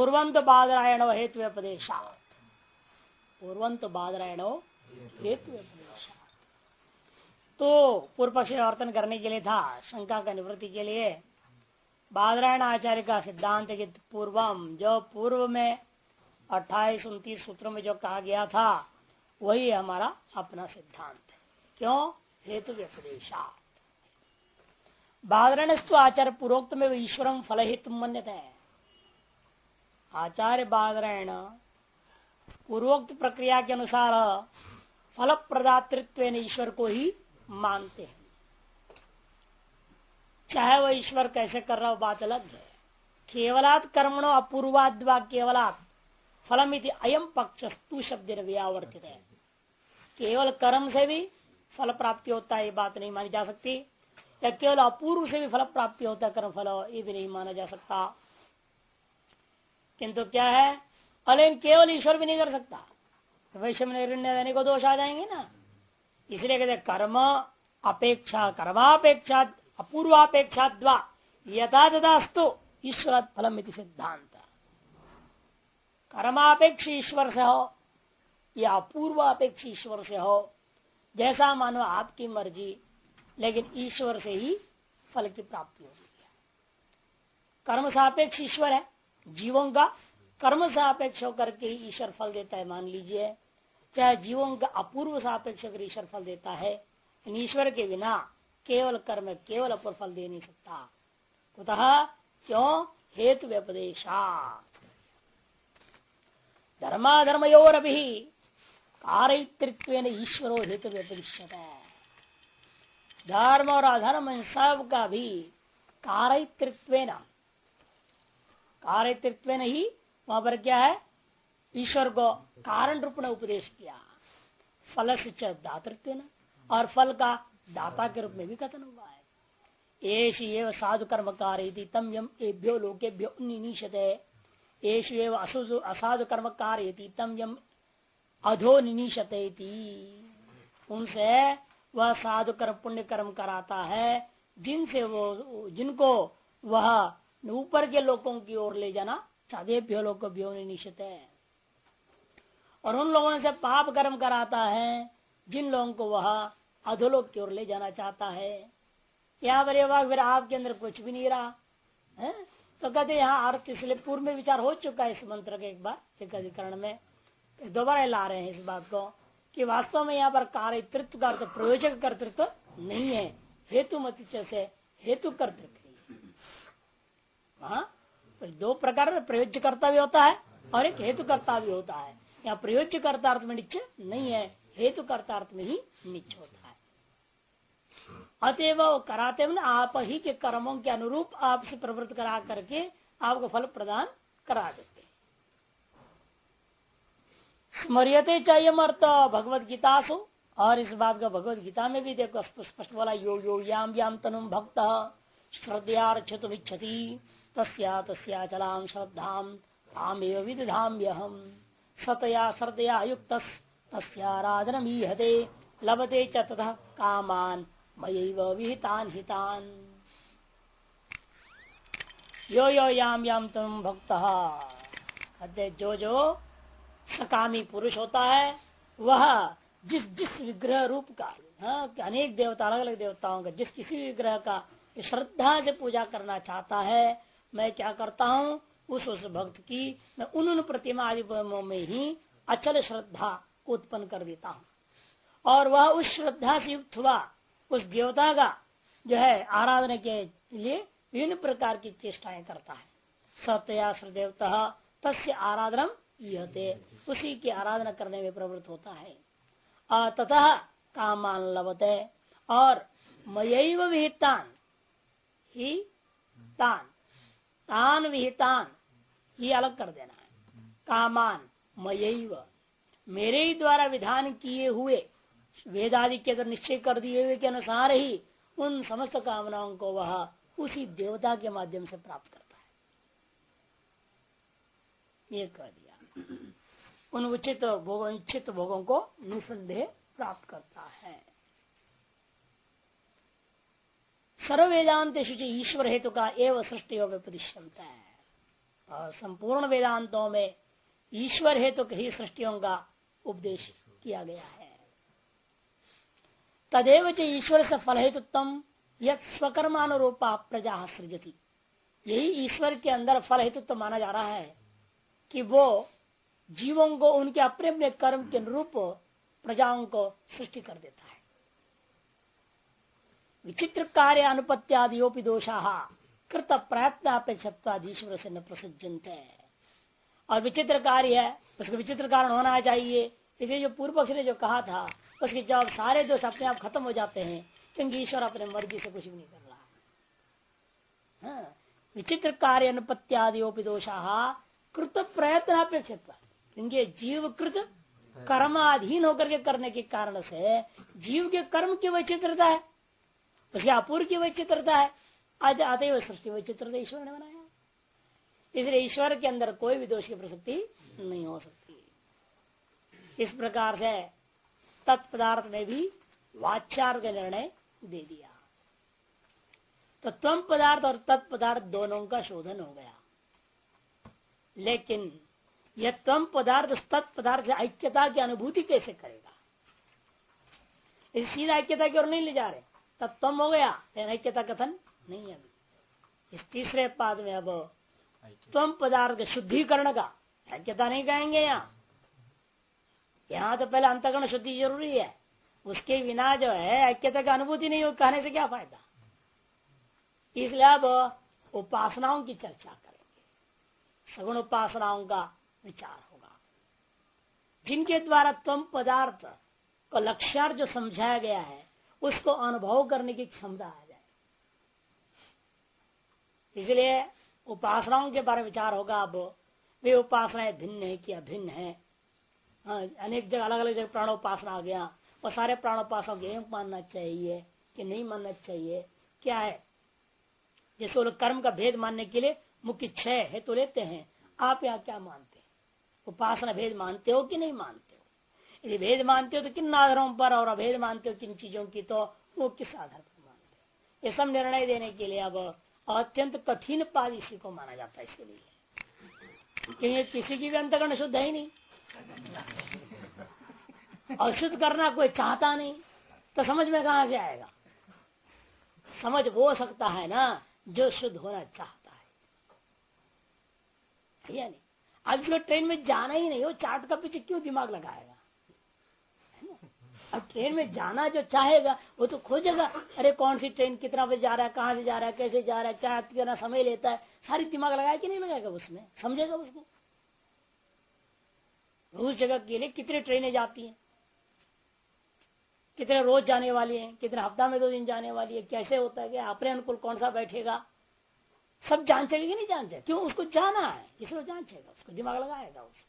पूर्वंत बादरायणो हेतु उपदेशात्, पूर्वंत बादरायणो हेतु उपदेशात्। तो पूर्व पक्ष वर्तन करने के लिए था, शंका का निवृत्ति के लिए बादरायण आचार्य का सिद्धांत के पूर्वम, जो पूर्व में 28-29 सूत्रों में जो कहा गया था वही हमारा अपना सिद्धांत है। क्यों? हेतु व्यपदेशात्। बादरायणस्तु आचार्य पूर्वोक्त में ईश्वरम फल हेतु मन्यते है। आचार्य बादरायण पूर्वोक्त प्रक्रिया के अनुसार फल प्रदातृत्व ईश्वर को ही मानते हैं। चाहे वह ईश्वर कैसे कर रहा हो बात अलग है। केवलात् कर्मणो अपूर्वाद्वा केवलात् फलमिति अयम पक्षस्तु शब्द व्यावर्तित है। केवल कर्म से भी फल प्राप्ति होता है ये बात नहीं मानी जा सकती, या केवल अपूर्व से भी फल प्राप्ति होता है कर्म फल, ये भी नहीं माना जा सकता। किंतु क्या है, अलेन केवल ईश्वर भी नहीं कर सकता, वैश्य में निर्णय देने को दोष आ जाएंगे ना। इसलिए कहते कर्म अपेक्षा कर्मापेक्षा अपूर्वापेक्षा द्वा यथा तथास्तु ईश्वर फलम इति सिद्धांत। कर्मापेक्ष ईश्वर से हो या अपूर्वापेक्ष ईश्वर से हो, जैसा मानो आपकी मर्जी, लेकिन ईश्वर से ही फल की प्राप्ति होती है। कर्म सापेक्ष ईश्वर है, जीवों का कर्म सापेक्ष होकर के ईश्वर फल देता है मान लीजिए, चाहे जीवों का अपूर्व सापेक्ष होकर ईश्वर फल देता है। ईश्वर के बिना केवल कर्म केवल अपूर्व फल दे नहीं सकता। कुतः? क्यों? हेतु व्यपदेशात्। धर्माधर्मयोर भी कारयितृत्वेन ईश्वरो हेतु व्यपदिश्यते। धर्म और अधर्म इन सब का भी कारयितृत्वेन ही वहां पर क्या है, ईश्वर को कारण रूप में उपदेश किया। फल से दातृत्व, और फल का दाता के रूप में भी कथन हुआ है। एषु एव साधु कर्म कारयति तम यम एभ्यो लोकेभ्यो निनीशते, एषु एव असाधु कर्म कारयति तम यम अधो निनीशते। उनसे वह साधु कर्म पुण्य कर्म कराता है जिनको वह ऊपर के लोगों की ओर ले जाना चाहते, लोकेभ्यो निनीशते। और उन लोगों से पाप कर्म कराता है जिन लोगों को वह अधोलोक की ओर ले जाना चाहता है। यहाँ पर फिर आपके अंदर कुछ भी नहीं रहा है, तो कहते यहाँ अर्थ, इसलिए पूर्व में विचार हो चुका है इस मंत्र के, एक बार एक अधिकरण में दोबारा ला रहे हैं इस बात को कि वास्तव में यहाँ पर कार्यतृत्व का अर्थ प्रयोजक कर्तृत्व नहीं है, हेतु मत से हेतु कर्तृत्व। हाँ, तो दो प्रकार प्रयोज्य कर्ता भी होता है और एक हेतु कर्ता भी होता है। यहाँ प्रयोज्य कर्ता अर्थ में निश्चय नहीं है, हेतु कर्ता अर्थ में ही निश्चय होता है। अतएव कराते न आप ही के कर्मों के अनुरूप आपसे प्रवृत्त करा करके आपको फल प्रदान करा देते। स्मर्यते चयम अर्थ भगवत गीता सु, और इस बात का भगवत गीता में भी देखो स्पष्ट बोला, यो यो याम याम तनुम भक्त श्रद्धयार्चितुमिच्छति तस्या तस्या चलाम श्रद्धाम तामेव विदधाम्यहम् सतया श्रद्धया युक्त तस्याराधनमीहते लभते च ततः कामान मयैव विहितान हितान। यो यो याम याम तुम भक्त, कहते जो सकामी पुरुष होता है वह जिस जिस विग्रह रूप का, अनेक देवता अलग अलग देवताओं का जिस किसी विग्रह का श्रद्धा से पूजा करना चाहता है, मैं क्या करता हूँ उस भक्त की मैं उन प्रतिमा आदि में ही अचल श्रद्धा को उत्पन्न कर देता हूँ, और वह उस श्रद्धा से युक्त हुआ उस देवता का जो है आराधना के लिए विभिन्न प्रकार की चेष्टाएं करता है। सत्या श्रदेवता तस्य आराधनम यते, उसी की आराधना करने में प्रवृत्त होता है। ततः कामान लभते, और मयैव विहितान ही तान विहितान ही अलग कर देना है। कामान मयैव, मेरे ही द्वारा विधान किए हुए वेदादि के अंदर निश्चय कर दिए हुए के अनुसार ही उन समस्त कामनाओं को वह उसी देवता के माध्यम से प्राप्त करता है। ये कह दिया, उन उचित भोगों इच्छित भोगों को निसंदेह प्राप्त करता है। सर्व वेदांत शुचि ईश्वर हेतु का एवं सृष्टि उपदिश्यंत है। और संपूर्ण वेदांतों में ईश्वर है तो कहीं सृष्टियों का उपदेश किया गया है। तदेव च ईश्वर से फल हेतुत्व यद स्वकर्मानुरूपा प्रजा सृजती, यही ईश्वर के अंदर फल हेतुत्व माना जा रहा है कि वो जीवों को उनके अपने अपने कर्म के अनुरूप प्रजाओं को सृष्टि कर देता है। विचित्र कार्य अनुपत्यादियोपि दोषा कृत प्रयत्न अपेक्षाधीश्वर से न प्रसज्जनते, और विचित्र कार्य है उसका विचित्र कारण होना चाहिए। इसलिए जो पूर्व पक्ष ने जो कहा था उसके जवाब सारे दोष अपने आप खत्म हो जाते हैं, क्योंकि ईश्वर अपने मर्जी से कुछ भी नहीं कर रहा है। हाँ, विचित्र कार्य अनुपत्यादियोपि दोषा कृत प्रयत्न अपेक्षित, क्योंकि जीवकृत कर्माधीन होकर के करने के कारण से जीव के कर्म की वैचित्रता है, उसके अपूर्व की वैचित्रता है। आज आते हुए सृष्टि वैचित्रता ईश्वर ने बनाया, इसलिए ईश्वर के अंदर कोई भी दोष की प्रसक्ति नहीं हो सकती। इस प्रकार से तत्पदार्थ में भी वाच्यार्थ का निर्णय दे दिया, तो त्वम पदार्थ और तत्पदार्थ दोनों का शोधन हो गया। लेकिन यह त्वम पदार्थ तत्पदार्थ से ऐक्यता की अनुभूति कैसे करेगा? इस सीधा ऐक्यता की ओर नहीं ले जा रहे, तत्वम हो गया लेकिन ऐक्यता कथन नहीं है। अभी इस तीसरे पाद में अब त्वम पदार्थ के शुद्धिकरण का ऐक्यता नहीं कहेंगे। यहाँ तो पहले अंतःकरण शुद्धि जरूरी है, उसके बिना जो है ऐक्यता की अनुभूति नहीं हो, कहने से क्या फायदा। इसलिए अब उपासनाओं की चर्चा करेंगे, सगुण उपासनाओं का विचार होगा, जिनके द्वारा त्वम पदार्थ को लक्ष्यार्थ जो समझाया गया है उसको अनुभव करने की क्षमता आ जाए। इसलिए उपासनाओं के बारे में विचार होगा। अब वे उपासनाएं भिन्न है कि अभिन्न है। अनेक जगह अलग अलग जगह प्राणोपासना आ गया, और सारे प्राणोपासना को एक मानना चाहिए कि नहीं मानना चाहिए, क्या है। जैसे वो लोग कर्म का भेद मानने के लिए मुख्य 6 है तो लेते हैं। आप यहाँ क्या मानते हैं? उपासना भेद मानते हो कि नहीं मानते हो? यदि भेद मानते हो तो किन आधारों पर, और अभेद मानते हो किन चीजों की तो वो किस आधार पर मानते हो? ये सब निर्णय देने के लिए अब अत्यंत कठिन पाद इसी को माना जाता है। इसके लिए क्योंकि किसी की भी अंतःकरण शुद्ध है ही नहीं, अशुद्ध करना कोई चाहता नहीं, तो समझ में कहां से आएगा? समझ वो सकता है ना जो शुद्ध होना चाहता है, या नहीं? अब इसको ट्रेन में जाना ही नहीं, वो चार्ट का पीछे क्यों दिमाग लगाएगा? अब ट्रेन में जाना जो चाहेगा वो तो खोजेगा, अरे कौन सी ट्रेन कितना बजे जा रहा है, कहाँ से जा रहा है, कैसे जा रहा है, क्या कितना समय लेता है, सारी दिमाग लगाया कि नहीं लगाएगा? उसमें समझेगा उसको। उस जगह के लिए कितनी ट्रेनें जाती हैं, कितने रोज जाने वाली हैं, कितने हफ्ता में 2 दिन जाने वाली है, कैसे होता है, क्या अपने अनुकूल कौन सा बैठेगा, सब जान चलेगी नहीं जान चलेगी। क्यों? उसको जाना है इसलिए जान चलेगा, उसको दिमाग लगाएगा उसको।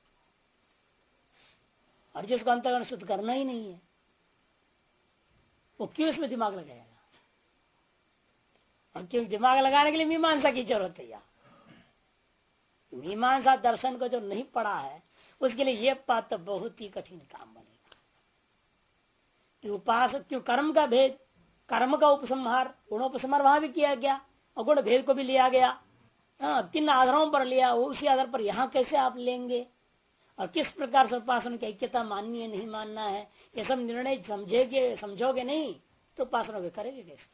और जिसको अंतःकरण शुद्ध करना ही नहीं है वो क्यों इसमें दिमाग लगाएगा? और क्यों दिमाग लगाने के लिए मीमांसा की जरूरत है। मीमांसा दर्शन को जो नहीं पढ़ा है उसके लिए ये बात तो बहुत ही कठिन काम बनेगा। उपासक क्यों कर्म का भेद, कर्म का उपसंहार, गुणोपसंहार वहां भी किया गया और गुण भेद को भी लिया गया। किन आधारों पर लिया, उसी आधार पर यहाँ कैसे आप लेंगे और किस प्रकार से उपासना की ऐक्यता माननी है नहीं मानना है, ये सब निर्णय समझोगे नहीं तो उपासना वे करेंगे कैसे?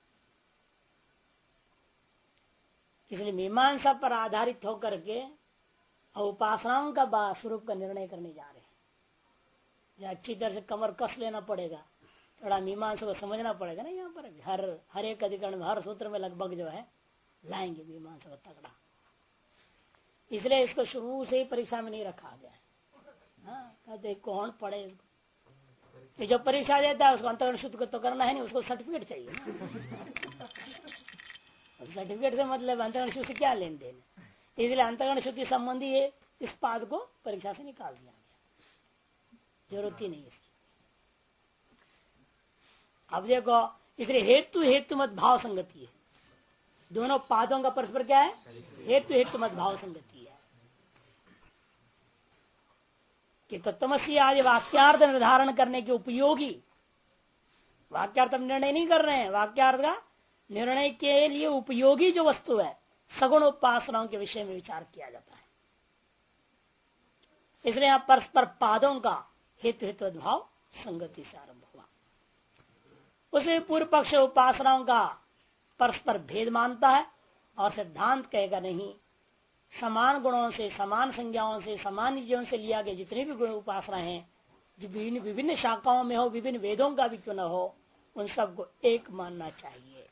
इसलिए मीमांसा पर आधारित होकर के और उपासनाओं का स्वरूप का निर्णय करने जा रहे हैं। अच्छी तरह से कमर कस लेना पड़ेगा, थोड़ा मीमांसा को समझना पड़ेगा ना। यहाँ पर हर एक अधिकरण में, हर सूत्र में लगभग जो है लाएंगे मीमांसा को तगड़ा। इसलिए इसको शुरू से ही परीक्षा में नहीं रखा गया है। कहते कौन पढ़े इसको? जो परीक्षा देता है उसको अंतःकरण शुद्ध तो करना है नहीं, उसको सर्टिफिकेट चाहिए ना। सर्टिफिकेट से मतलब अंतःकरण शुद्ध से क्या लेन देन? इसलिए अंतःकरण शुद्धि संबंधी इस पाद को परीक्षा से निकाल दिया गया, जरूरत ही नहीं इसकी। अब देखो, इसलिए हेतु हेतु मत भाव संगति है। दोनों पादों का परस्पर क्या है? हेतु हेतु मत भाव संगति है। कि तत्वमसी आदि वाक्यार्थ निर्धारण करने के उपयोगी, वाक्यार्थ हम निर्णय नहीं कर रहे हैं, वाक्यार्थ का निर्णय के लिए उपयोगी जो वस्तु है सगुण उपासनाओं के विषय में विचार किया जाता है। इसलिए यहां परस्पर पादों का हेतु हेतुद्भाव संगति से आरंभ हुआ। उसे पूर्व पक्ष उपासनाओं का परस्पर भेद मानता है और सिद्धांत कहेगा नहीं, समान गुणों से, समान संज्ञाओं से, समान निजों से लिया गया जितने भी गुण उपासना है, जो विभिन्न शाखाओं में हो, विभिन्न वेदों का भी क्यों न हो, उन सबको एक मानना चाहिए।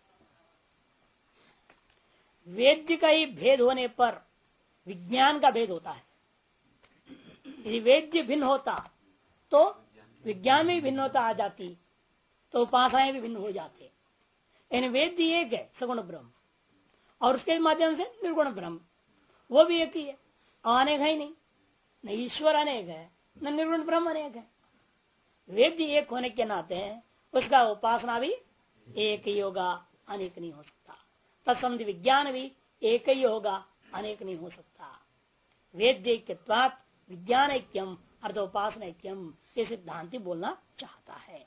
वेद्य का ही भेद होने पर विज्ञान का भेद होता है। यदि वेद्य भिन्न होता तो विज्ञान में भिन्नता आ जाती, तो उपासनाएं भी भिन्न हो जाते। यानी वेद्य एक है सगुण ब्रह्म, और उसके माध्यम से निर्गुण ब्रह्म, वो भी एक ही है, अनेक है ही नहीं। न ईश्वर अनेक है, न निर्गुण ब्रह्म अनेक है। वेद्य एक होने के नाते उसका उपासना भी एक ही होगा, अनेक नहीं हो सकता। तत्संबंधी विज्ञान भी एक ही होगा, अनेक नहीं हो सकता। वेद्य ऐक्यत्वात् विज्ञान ऐक्यम अर्थोपासना ऐक्यम, ये सिद्धांति बोलना चाहता है।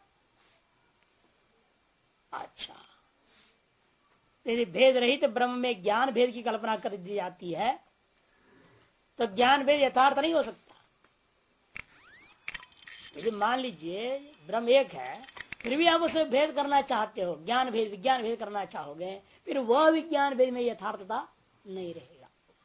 अच्छा, यदि भेद रहित ब्रह्म में ज्ञान भेद की कल्पना कर दी जाती है तो ज्ञान भेद यथार्थ नहीं हो सकता। यदि मान लीजिए ब्रह्म एक है, फिर भी आप उसमें भेद करना चाहते हो, ज्ञान भेद विज्ञान भेद करना चाहोगे, फिर वह विज्ञान भेद में यथार्थता नहीं रहेगा।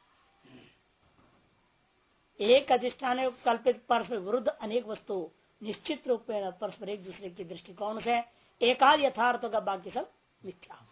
एक अधिष्ठान कल्पित परस्पर विरुद्ध अनेक वस्तु निश्चित रूप में परस्पर एक दूसरे के दृष्टिकोण से एकाध यथार्थ का, बाकी सब मिथ्या होगा।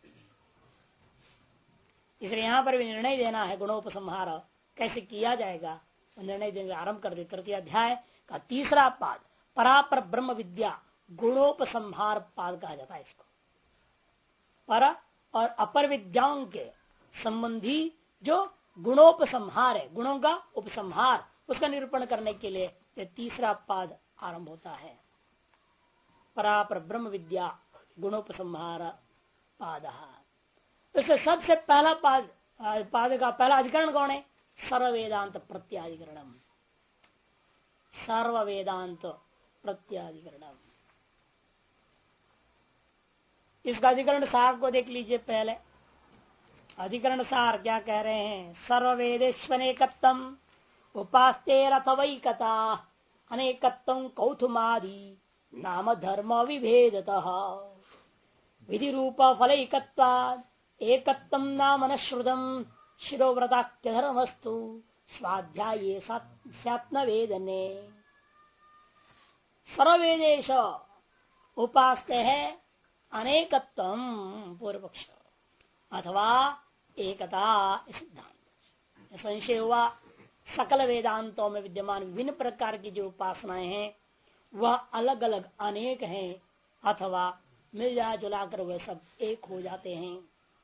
इसलिए यहां पर भी निर्णय देना है, गुणोपसंहार कैसे किया जाएगा, निर्णय देने आरंभ कर दे। तृतीय अध्याय का तीसरा पाद परापर ब्रह्म विद्या गुणोपसंहार पाद कहा जाता है इसको। पर और अपर विद्याओं के संबंधी जो गुणोपसंहार है, गुणों का उपसंहार, उसका निरूपण करने के लिए यह तीसरा पाद आरंभ होता है। परापर ब्रह्म विद्या गुणोपसंहार पाद। इससे सबसे पहला पाद का पहला अधिकरण कौन है? सर्व वेदांत प्रत्याधिकरणम। सर्व वेदांत प्रत्याधिकरणम, इसका अधिकरण सार को देख लीजिए। पहले अधिकरण सार क्या कह रहे हैं? सर्ववेदेष्वनेकत्वम उपास्तेरथवैकता अनेकत्वं कौथुमादि नाम धर्म विभेदतः विधि रूप फलैकत्वात् एकत्वं नाम नश्रुतम् शिरोव्रताख्य धर्मस्तु स्वाध्याये स्यात्म वेदने। सर्ववेदेश उपास्ते है अनेकत्वम पूर्व पक्ष अथवा एकता सिद्धांत। संशय हुआ सकल वेदांतों में विद्यमान विभिन्न प्रकार की जो उपासनाएं हैं वह अलग अलग अनेक हैं, अथवा मिल जा जुला कर वह सब एक हो जाते हैं।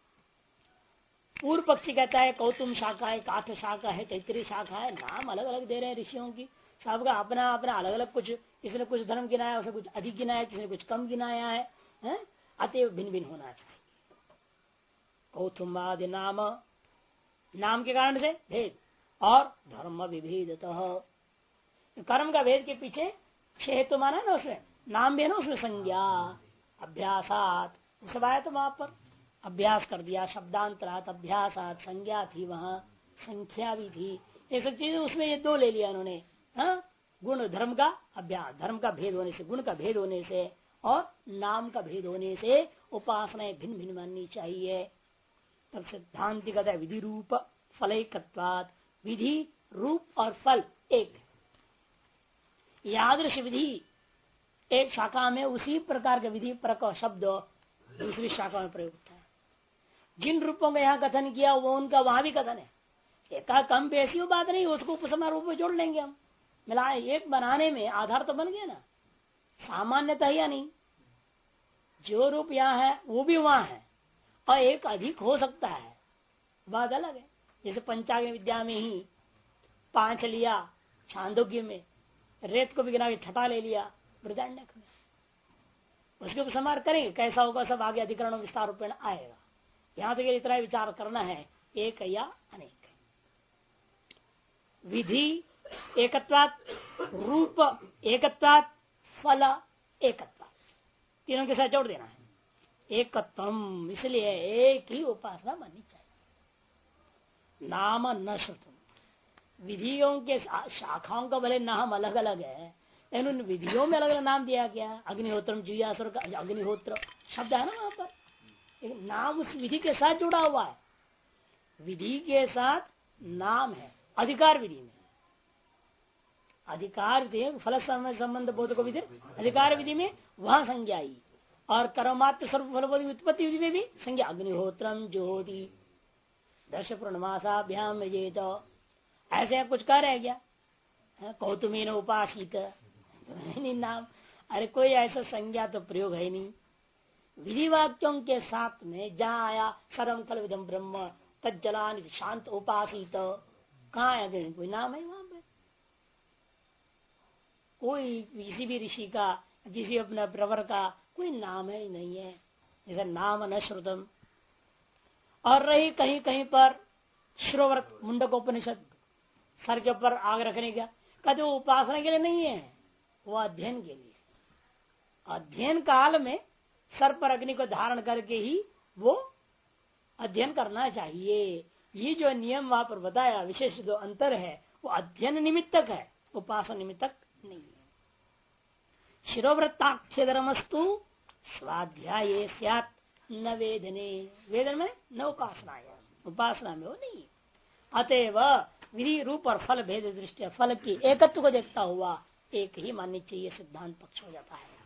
पूर्व पक्षी कहता है कौतुम शाखा है, काठ शाखा है, तैतरी शाखा है, नाम अलग अलग दे रहे हैं ऋषियों की, सबका अपना अपना अलग अलग, कुछ किसी ने कुछ धर्म गिनाया, उसे कुछ अधिक गिनाया, किसी ने कुछ कम गिनाया है, अतएव भिन्न भिन्न होना चाहिए। कौतुमादि नाम, नाम के कारण से भेद, और धर्म विभेदतः, कर्म का भेद के पीछे छह हेतु माना ना, उसमें नाम भी है ना, उसमें संज्ञा अभ्यासात सब आया, तो वहां पर अभ्यास कर दिया, शब्दांतरात अभ्यासात, संज्ञा थी, वहां संख्या भी थी, ये सब चीजें उसमें ये दो ले लिया उन्होंने। गुण धर्म का अभ्यास, धर्म का भेद होने से, गुण का भेद होने से और नाम का भेद होने से उपासनाएं भिन्न भिन्न माननी चाहिए। तब सिद्धांति कहता है विधि रूप फलैकत्वात्, विधि रूप और फल एक, यादृश विधि एक शाखा में उसी प्रकार के विधि पर शब्द दूसरी शाखा में प्रयोग होता है। जिन रूपों का यहाँ कथन किया वो उनका वहां भी कथन है। एका कम पे ऐसी बात नहीं, उसको उपसमहार रूप में जोड़ लेंगे हम, मिला एक बनाने में आधार तो बन गया ना, सामान्यतः या नहीं, जो रूप यहाँ है वो भी वहां है और एक अधिक हो सकता है, बात अलग है। जैसे पंचांग विद्या में ही 5 लिया, छांदोग्य में रेत को भी गिना के छठा ले लिया, बृहदारण्यक में उसके उपसंहार करेंगे, कैसा होगा सब आगे अधिकरण विस्तार रूपेण आएगा। यहाँ तक इतना विचार करना है, एक या अनेक। विधि एकत्वात्, रूप एकत्वात्, फल एकत्वात्, तीनों के साथ जोड़ देना है एकत्वम, इसलिए एक ही उपासना माननी चाहिए। नाम न श्रुतम। विधियों के शाखाओं का भले नाम अलग अलग है, लेकिन उन विधियों में अलग अलग नाम दिया गया। अग्निहोत्रम जुयासुर का अग्निहोत्र शब्द है ना वहां पर, लेकिन नाम उस विधि के साथ जुड़ा हुआ है। विधि के साथ नाम है। अधिकार विधि में अधिकार फल संबंध बोध को विधि, अधिकार विधि में वहां संज्ञा आई। और कर्मात्र सर्व फल उत्पत्ति विधि में भी संज्ञा अग्निहोत्रम ज्योति दर्श पूर्णमासाभ्याम ये तो ऐसे कुछ कह रह गया। कौतुमीन उपासित नाम, अरे कोई ऐसा संज्ञा तो प्रयोग है नहीं। विधि वाक्यों के साथ में जहाँ आया सर्वम खल विदम ब्रह्म तज्जलान शांत उपासित, कहाँ आया कोई नाम है वहां पे? कोई किसी भी ऋषि का किसी अपना प्रवर का कोई नाम है ही नहीं है। जैसे नाम न श्रुतम। और रही कहीं कहीं पर श्रोव्रत मुंडकोपनिषद सर के ऊपर आग रखने का, कहते वो उपासना के लिए नहीं है, वो अध्ययन के लिए। अध्ययन काल में सर पर अग्नि को धारण करके ही वो अध्ययन करना चाहिए। ये जो नियम वहां पर बताया विशेष जो अंतर है वो अध्ययन निमित्तक है, उपासना निमित्तक नहीं है। शिरोव्रताख्य धर्मस्तु स्वाध्याय स्यात् न वेदने, वेदन में न उपासना, उपासना में वो नहीं। अतएव विधि रूप और फल भेद दृष्टि फल की एकत्व को देखता हुआ एक ही माननी चाहिए, सिद्धांत पक्ष हो जाता है।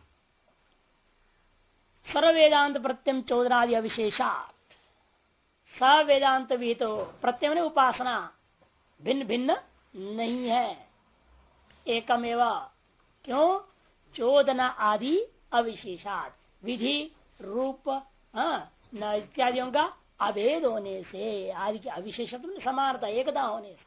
सर्व वेदांत प्रत्यम चौदरादि अविशेषात, सब वेदांत भी तो प्रत्यम उपासना भिन्न भिन्न नहीं है, एकमेव। क्यों? चोदना आदि अविशेषात, विधि रूप इत्यादियों का अभेद होने से, आदि के अविशेषत्व में समानता एकता होने से।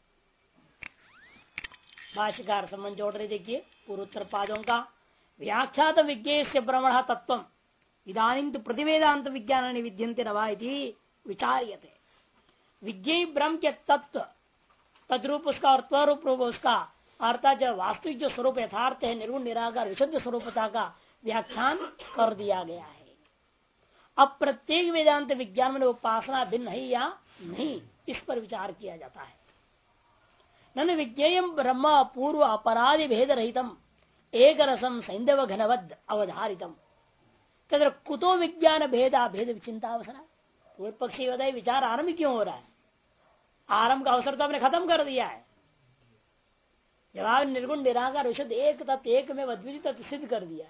भाष्यकार संबंध जोड़ रहे, देखिए पूर्वोत्तर पादों का व्याख्यात विज्ञेय से ब्रह्मण तत्व इदानीं तो प्रतिवेदांत विज्ञान विद्यन्ते नवा इति विचार्यते। विज्ञेय ब्रह्म के तत्व तद्रूप उसका और त्वरूप रूप उसका अर्थात जो वास्तविक जो स्वरूप यथार्थ है निर्गुण निराकार विशुद्ध स्वरूपता का व्याख्यान कर दिया गया है। अब प्रत्येक वेदांत विज्ञान में उपासना भिन्न है या नहीं, इस पर विचार किया जाता है। ननु विज्ञेयम ब्रह्म पूर्व अपराधि भेद रहितम एक रसम सैंधव घनवद अवधारितम तथा कुतो विज्ञान भेदा भेद विचिंता अवसर। पूर्व पक्षी बताइए विचार आरंभ क्यों हो रहा है? आरंभ का अवसर तो आपने खत्म कर दिया है। जवाब निर्गुण निराकार विशुद्ध एक तत्व एक में अद्वितीय तत्व सिद्ध कर दिया,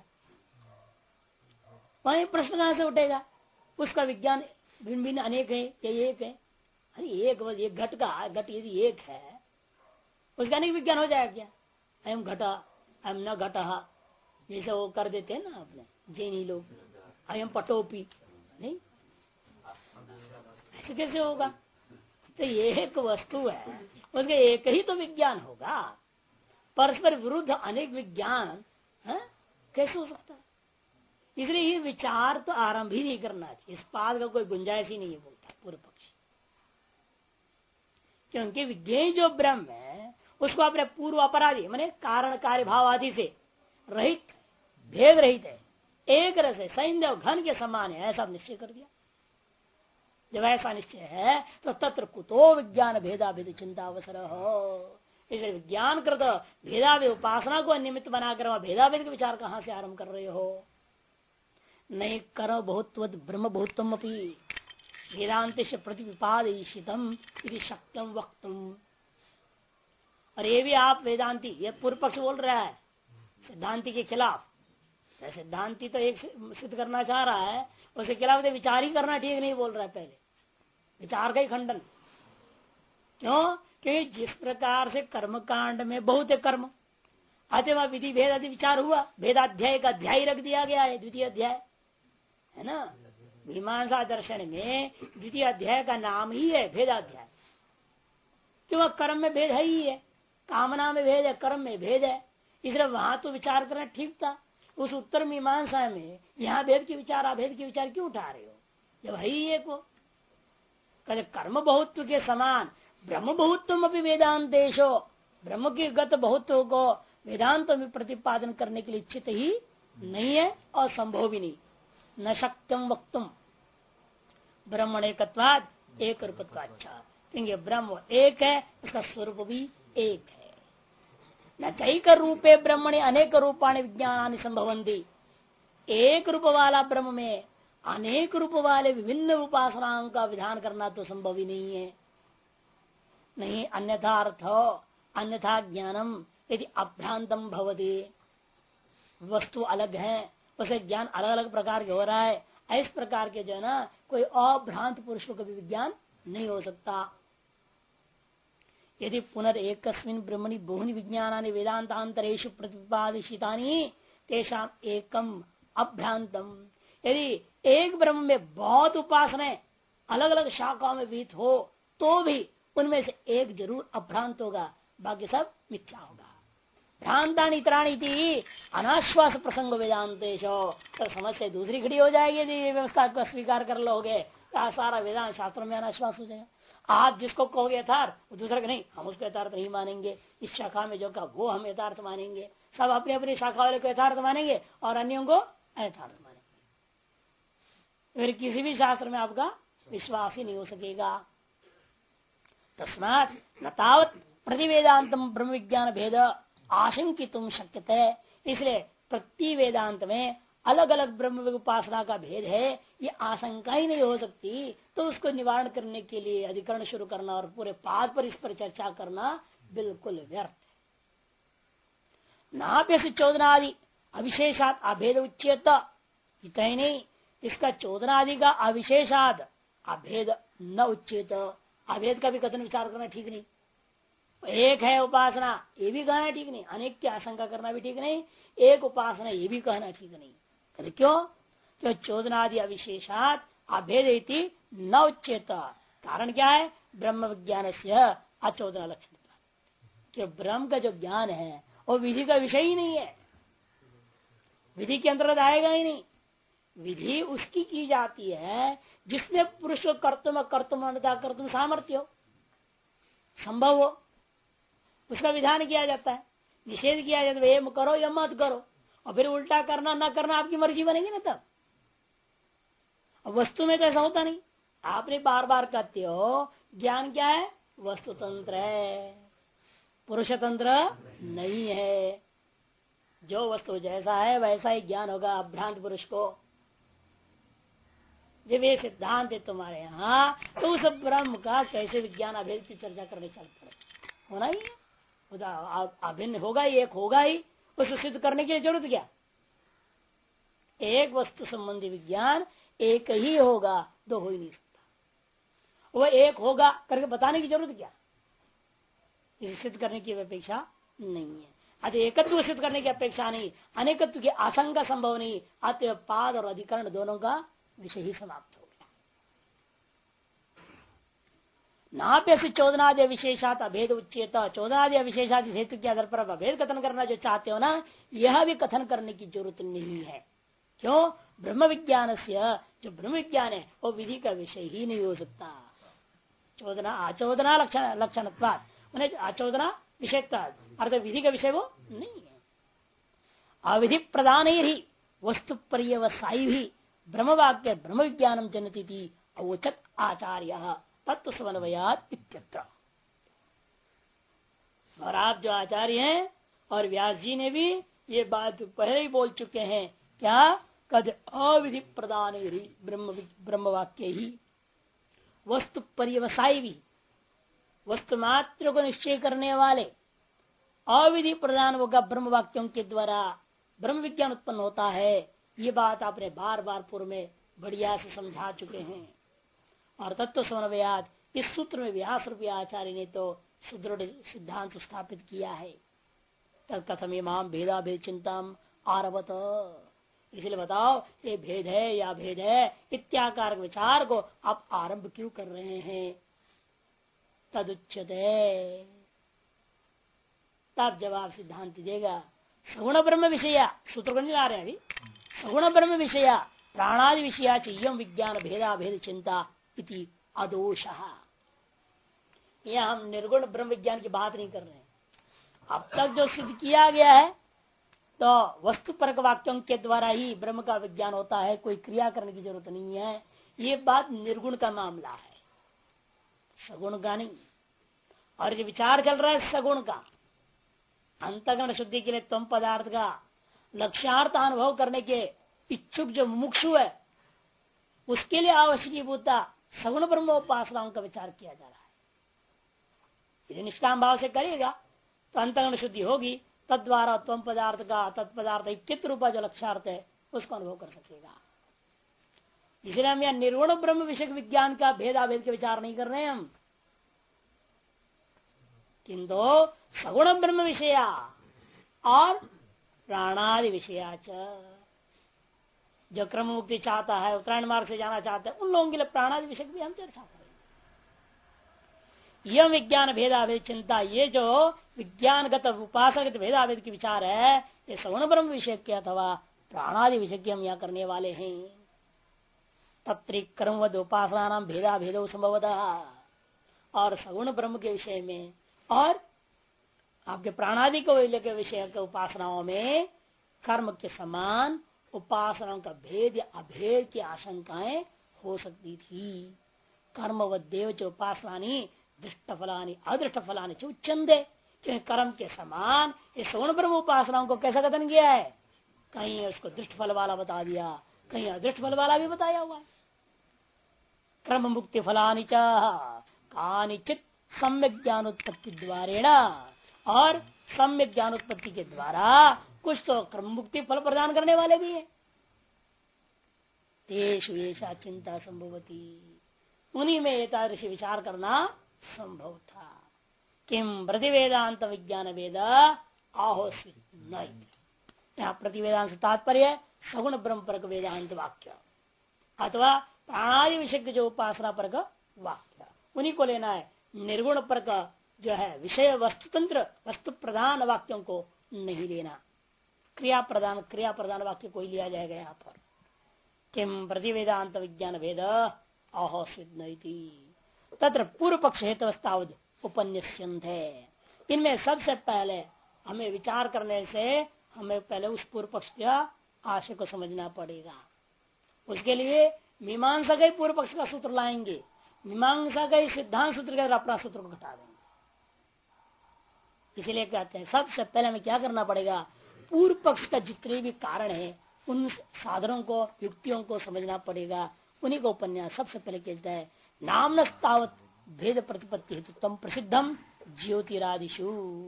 वहीं प्रश्न कहां से उठेगा? उसका विज्ञान भिन्न भिन्न अनेक है या एक है? अरे एक घट का घट यदि एक है उसका अनेक विज्ञान हो जाएगा क्या? अयम घटा अयम न घटा, जैसे वो कर देते हैं ना अपने जैनी लोग, अयम पटोपी, नहीं ऐसे कैसे होगा? तो ये एक वस्तु है, उसके एक ही तो विज्ञान होगा, परस्पर विरुद्ध अनेक विज्ञान कैसे हो सकता है? इसलिए ये विचार तो आरंभ ही नहीं करना चाहिए, इस बात का कोई गुंजाइश ही नहीं है, बोलता पूर्व पक्षी। क्योंकि विज्ञेय जो ब्रह्म है उसको अपने पूर्व अपराधी माने कारण कार्य भाव आदि से रहित भेद रहित है, एक रस है, सैंधव घन के समान है, ऐसा निश्चय कर दिया। जब ऐसा निश्चय है तो तत्र कुतो विज्ञान भेदा भेद चिंता अवसर हो। इसलिए विज्ञान कृत भेदाभेद उपासना को निमित्त बनाकर भेदाभेद का विचार कहां से आरंभ कर रहे हो? नहीं करो बहुत्व ब्रह्म बहुत्वम अपनी वेदांत से प्रतिपादितम शक्यम वक्तुम। और ये भी आप वेदांती, ये पूर्व पक्ष बोल रहा है सिद्धांति के खिलाफ। सिद्धांति तो एक सिद्ध करना चाह रहा है, उसके खिलाफ तो विचार ही करना ठीक नहीं बोल रहा है, पहले विचार का ही खंडन। क्यों? क्योंकि जिस प्रकार से कर्म कांड में बहुत है कर्म, अतः विधि भेद आदि विचार हुआ, भेदाध्याय का अध्याय रख दिया गया है, द्वितीय अध्याय है ना। मीमांसा दर्शन में द्वितीय अध्याय का नाम ही है भेदाध्याय, क्यों? कर्म में भेद है ही है, कामना में भेद है, कर्म में भेद है, इसलिए वहां तो विचार करना ठीक था। उस उत्तर मीमांसा में यहाँ भेद के विचार अभेद के विचार क्यों उठा रहे हो जब है ही एक? कर्म बहुत्व के समान ब्रह्म बहुत्व भी वेदांत देशो, ब्रह्म के गत बहुत्व को वेदांत में प्रतिपादन करने के लिए इच्छित ही नहीं है और संभव भी नहीं। न शक्यम वक्तुम ब्रह्मण एकत्वाद एक रूपत्वाच्छ, क्योंकि ब्रह्म एक है, उसका स्वरूप भी एक है। न चैक रूपे ब्रह्मणि अनेक रूपाणी विज्ञानानि संभवंती, एक रूप वाला ब्रह्म में अनेक रूप वाले विभिन्न उपासनाओं का विधान करना तो संभव ही नहीं है। नहीं अन्यथा अर्थ अन्यथा ज्ञानम यदि अभ्रांतम भवति, वस्तु अलग है उसे ज्ञान अलग अलग प्रकार के हो रहा है, इस प्रकार के जो है ना कोई अभ्रांत पुरुष को कभी विज्ञान नहीं हो सकता। यदि पुनरेकस्मिन् ब्रह्मणि बहुनि विज्ञानानि वेदांतांतरेषु प्रतिपादितानि तेषाम एकम अभ्रांतम, यदि एक ब्रह्म में बहुत उपासनाएं अलग अलग शाखाओं में विहित हो तो भी उनमें से एक जरूर अभ्रांत होगा, बाकी सब मिथ्या होगा। भ्रांतानि इतराणि थी अनाश्वास प्रसंग वेदांतेश, तो समस्या दूसरी खड़ी हो जाएगी। यदि व्यवस्था को स्वीकार कर लोगे तो सारा वेदांत शास्त्रों में अनाश्वास हो जाएगा। आप जिसको कहोगे यथार्थ, दूसरा का नहीं, हम उसको यथार्थ नहीं मानेंगे, इस शाखा में जो कहा वो हम यथार्थ मानेंगे, सब अपनी अपनी शाखा वाले को यथार्थ मानेंगे और अन्यों को अयथार्थ मानेंगे। फिर किसी भी शास्त्र में आपका विश्वास ही नहीं हो सकेगा। तस्मात् न तावत् प्रतिवेदांतम ब्रह्म विज्ञान भेद आशंकितुम शक्यते, इसलिए प्रति वेदांत में अलग अलग ब्रह्म उपासना का भेद है ये आशंका ही नहीं हो सकती। तो उसको निवारण करने के लिए अधिकरण शुरू करना और पूरे पाद पर इस पर चर्चा करना बिल्कुल व्यर्थ है। नाप्यस चोदनादि अविशेषात अभेद उच्यत, इतना ही नहीं, इसका चोदनादि का अविशेषाद अभेद न उच्यत, अभेद का भी कथन विचार करना ठीक नहीं। एक है उपासना ये भी कहना ठीक नहीं, अनेक की आशंका करना भी ठीक नहीं, एक उपासना ये भी कहना ठीक नहीं। कहते क्यों? क्यों चोदनादि अविशेषात अभेद इति न उच्यत, कारण क्या है? ब्रह्म विज्ञान से अचोदना लक्षण, कि ब्रह्म का जो ज्ञान है वो विधि का विषय ही नहीं है, विधि के अंतर्गत आएगा ही नहीं। विधि उसकी की जाती है जिसमें पुरुष कर्तुम कर्तुम सामर्थ्य हो, संभव हो, उसका विधान किया जाता है, निषेध किया जाता है, ये करो या मत करो, और फिर उल्टा करना ना करना आपकी मर्जी बनेगी ना। तब वस्तु में तो ऐसा होता नहीं, आपने बार बार कहते हो ज्ञान क्या है? वस्तु तंत्र है, पुरुष तंत्र नहीं है। जो वस्तु जैसा है वैसा ही ज्ञान होगा अभ्रांत पुरुष को। जब ये सिद्धांत है तुम्हारे यहाँ, तो उस ब्रह्म का कैसे विज्ञान अभेद की चर्चा करने चल पड़े? होना ही है, अभिन्न होगा ही, एक होगा ही, उसको सिद्ध करने की जरूरत क्या? एक वस्तु संबंधी विज्ञान एक ही होगा, दो हो ही नहीं सकता। वह एक होगा करके बताने की जरूरत क्या? इसे सिद्ध करने की अपेक्षा नहीं है। अतः एकत्व सिद्ध करने की अपेक्षा नहीं, अनेकत्व की आशंका संभव नहीं, अतः पाद और अधिकरण दोनों का विषय ही समाप्त हो गया। नाप्यस्य चोदनादि विशेषात अभेद उच्येत, चोदनादि विशेषात हेतु के आधार पर अभेद कथन करना जो चाहते हो ना, यह भी कथन करने की जरूरत नहीं है। क्यों? ब्रह्म विज्ञान से जो ब्रह्म विज्ञान है वो विधि का विषय ही नहीं हो सकता। चोदना अचोदना लक्षण अचोदना विषय अर्थ विधि का विषय वो नहीं है। अविधि प्रदान ही वस्तु पर्यवसायी भी ब्रह्म वाक्य ब्रह्म विज्ञानम जनती थी अवोचत आचार्य तत्व समन्वयात इत्यत्र। और आप जो आचार्य हैं और व्यास जी ने भी ये बात पहले ही बोल चुके हैं, क्या? कद अविधि प्रदान ही ब्रह्म वाक्य ही वस्तु पर्यवसायी भी, वस्तु मात्र को निश्चय करने वाले अविधि प्रदान होगा ब्रह्म वाक्यों के द्वारा ब्रह्म विज्ञान उत्पन्न होता है। ये बात आपने बार बार पूर्व में बढ़िया से समझा चुके हैं। और तत्व समन्वयात इस सूत्र में व्यास रूपी आचार्य ने तो सुदृढ़ सिद्धांत स्थापित किया है। तत्कथम इमाम भेदा भेद चिंतम आरवत, इसलिए बताओ ये भेद है या भेद है इत्याकार विचार को आप आरंभ क्यों कर रहे हैं? तदुच्यते, तब जवाब सिद्धांत देगा। सगुण ब्रह्म विषया, सूत्र को नहीं ला रहे हैं अभी, सगुण ब्रह्म विषया प्राणादि विषया चयम विज्ञान भेदा भेद चिंता इति अदोष। यह हम निर्गुण ब्रह्म विज्ञान की बात नहीं कर रहे हैं। अब तक जो सिद्ध किया गया है तो वस्तु परक वाक्यों के द्वारा ही ब्रह्म का विज्ञान होता है, कोई क्रिया करने की जरूरत नहीं है। ये बात निर्गुण का मामला है। सगुण का नहीं। और जो विचार चल रहा है सगुण का, अंतःकरण शुद्धि के लिए त्वम पदार्थ का लक्ष्यार्थ अनुभव करने के इच्छुक जो मुमुक्षु है, उसके लिए आवश्यकीभूता सगुण ब्रह्मोपासनाओं का विचार किया जा रहा है। यदि निष्काम भाव से करेगा तो अंतःकरण शुद्धि होगी, तद्वारा त्वम पदार्थ का तत्पदार्थ इक्कित रूपा जो लक्ष्यार्थ है उसको अनुभव कर सकेगा। इसलिए हम यह निर्गुण ब्रह्म विषय विज्ञान का भेदाभेद के विचार नहीं कर रहे हैं हम, किंतु सगुण ब्रह्म विषया और प्राणादि विषया जो क्रम मुक्ति चाहता है, उत्तरायण मार्ग से जाना चाहता है, उन लोगों के लिए प्राणादि विषय भी हम चर्चा करेंगे। यह विज्ञान भेदाभेद चिंता, ये जो विज्ञानगत उपासनागत भेदाभेद की विचार है, ये सगुण ब्रह्म विषय के अथवा प्राणादि विषय की हम यहाँ करने वाले हैं। तत्रिक कर्मवद उपासना नाम भेदा भेदो संभवतः, और सगुण ब्रह्म के विषय में और आपके प्राणादि को के विषय के उपासनाओं में कर्म के समान उपासनाओं का भेद या अभेद की आशंकाएं हो सकती थी। कर्मवद देव च उपासनानी दृष्ट फलानी अदृष्ट फलानी च उच्चंदे, क्योंकि कर्म के समान इस सगुण ब्रह्म उपासनाओं को कैसा कथन किया है, कहीं उसको दृष्ट फल वाला बता दिया, कहीं अदृष्ट फल वाला भी बताया हुआ है। क्रम मुक्ति फलानी कानिचित सम्यक ज्ञानोत्पत्ति द्वारेणा, और सम्यक ज्ञानोत्पत्ति के द्वारा कुछ तो क्रम मुक्ति फल प्रदान करने वाले भी है। तेषु ऐसा चिंता संभवती, उन्हीं में एतादृश विचार करना संभव था। किम प्रतिवेदांत विज्ञान वेद आहोस्वित नहीं, यहाँ प्रतिवेदांत से तात्पर्य सगुण ब्रह्म परक वेदांत वाक्य अथवा प्राणादि विषय जो उपासना परक वाक्य, उन्हीं को लेना है। निर्गुण परक जो है विषय वस्तुतंत्र वस्तु प्रधान वाक्यों को नहीं लेना, क्रिया प्रधान वाक्य को ही लिया जाएगा यहाँ पर। किम प्रतिवेदांत विज्ञान वेद आहोस्वित नहीं, तत्र पूर्व पक्ष हेतुस्तावद उपन्यस्यन्ते। इनमें सबसे पहले हमें विचार करने से हमें पहले उस पूर्व पक्ष का आशय को समझना पड़ेगा। उसके लिए मीमांसा का ही पूर्व पक्ष का सूत्र लाएंगे, मीमांसा का ही सिद्धांत सूत्र के अपना सूत्र को घटा देंगे। इसीलिए कहते हैं सबसे पहले हमें क्या करना पड़ेगा, पूर्व पक्ष का जितने भी कारण है उन साधनों को युक्तियों को समझना पड़ेगा। उन्हीं को उपन्यास सबसे पहले कहता है नामनस्तावत भेद प्रतिपत्ति हेतु तम प्रसिद्धम ज्योतिरादिशु,